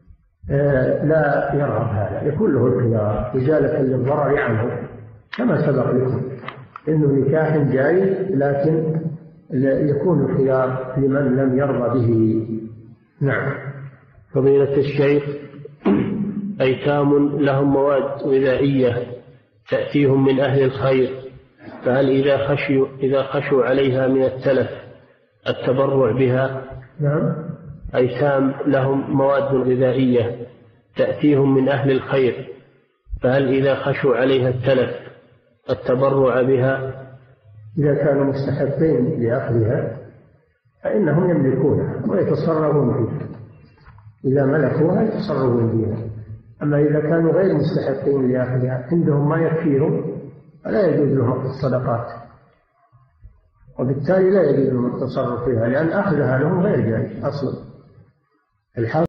لا يرغب هذا، يكون له الخيار إزالة للضرر عنه، كما سبق لكم إنه نكاح جائز لكن يكون الخيار لمن لم يرضى به. نعم. فضيلة الشيخ، أيتام لهم مواد غذائية تأتيهم من أهل الخير، فهل إذا خشوا إذا خشوا عليها من التلف التبرع بها؟ نعم. أيتام لهم مواد غذائية تأتيهم من أهل الخير، فهل إذا خشوا عليها التلف التبرع بها؟ إذا كانوا مستحقين لأخذها فإنهم يملكونها ويتصرفون فيها، إذا ملكوها يتصرفون فيها. أما إذا كانوا غير مستحقين لأخذها عندهم ما يكفيهم فلا يجوز لهم الصدقات، وبالتالي لا يجوز لهم التصرف فيها، لأن أخذها لهم غير جائز أصلا.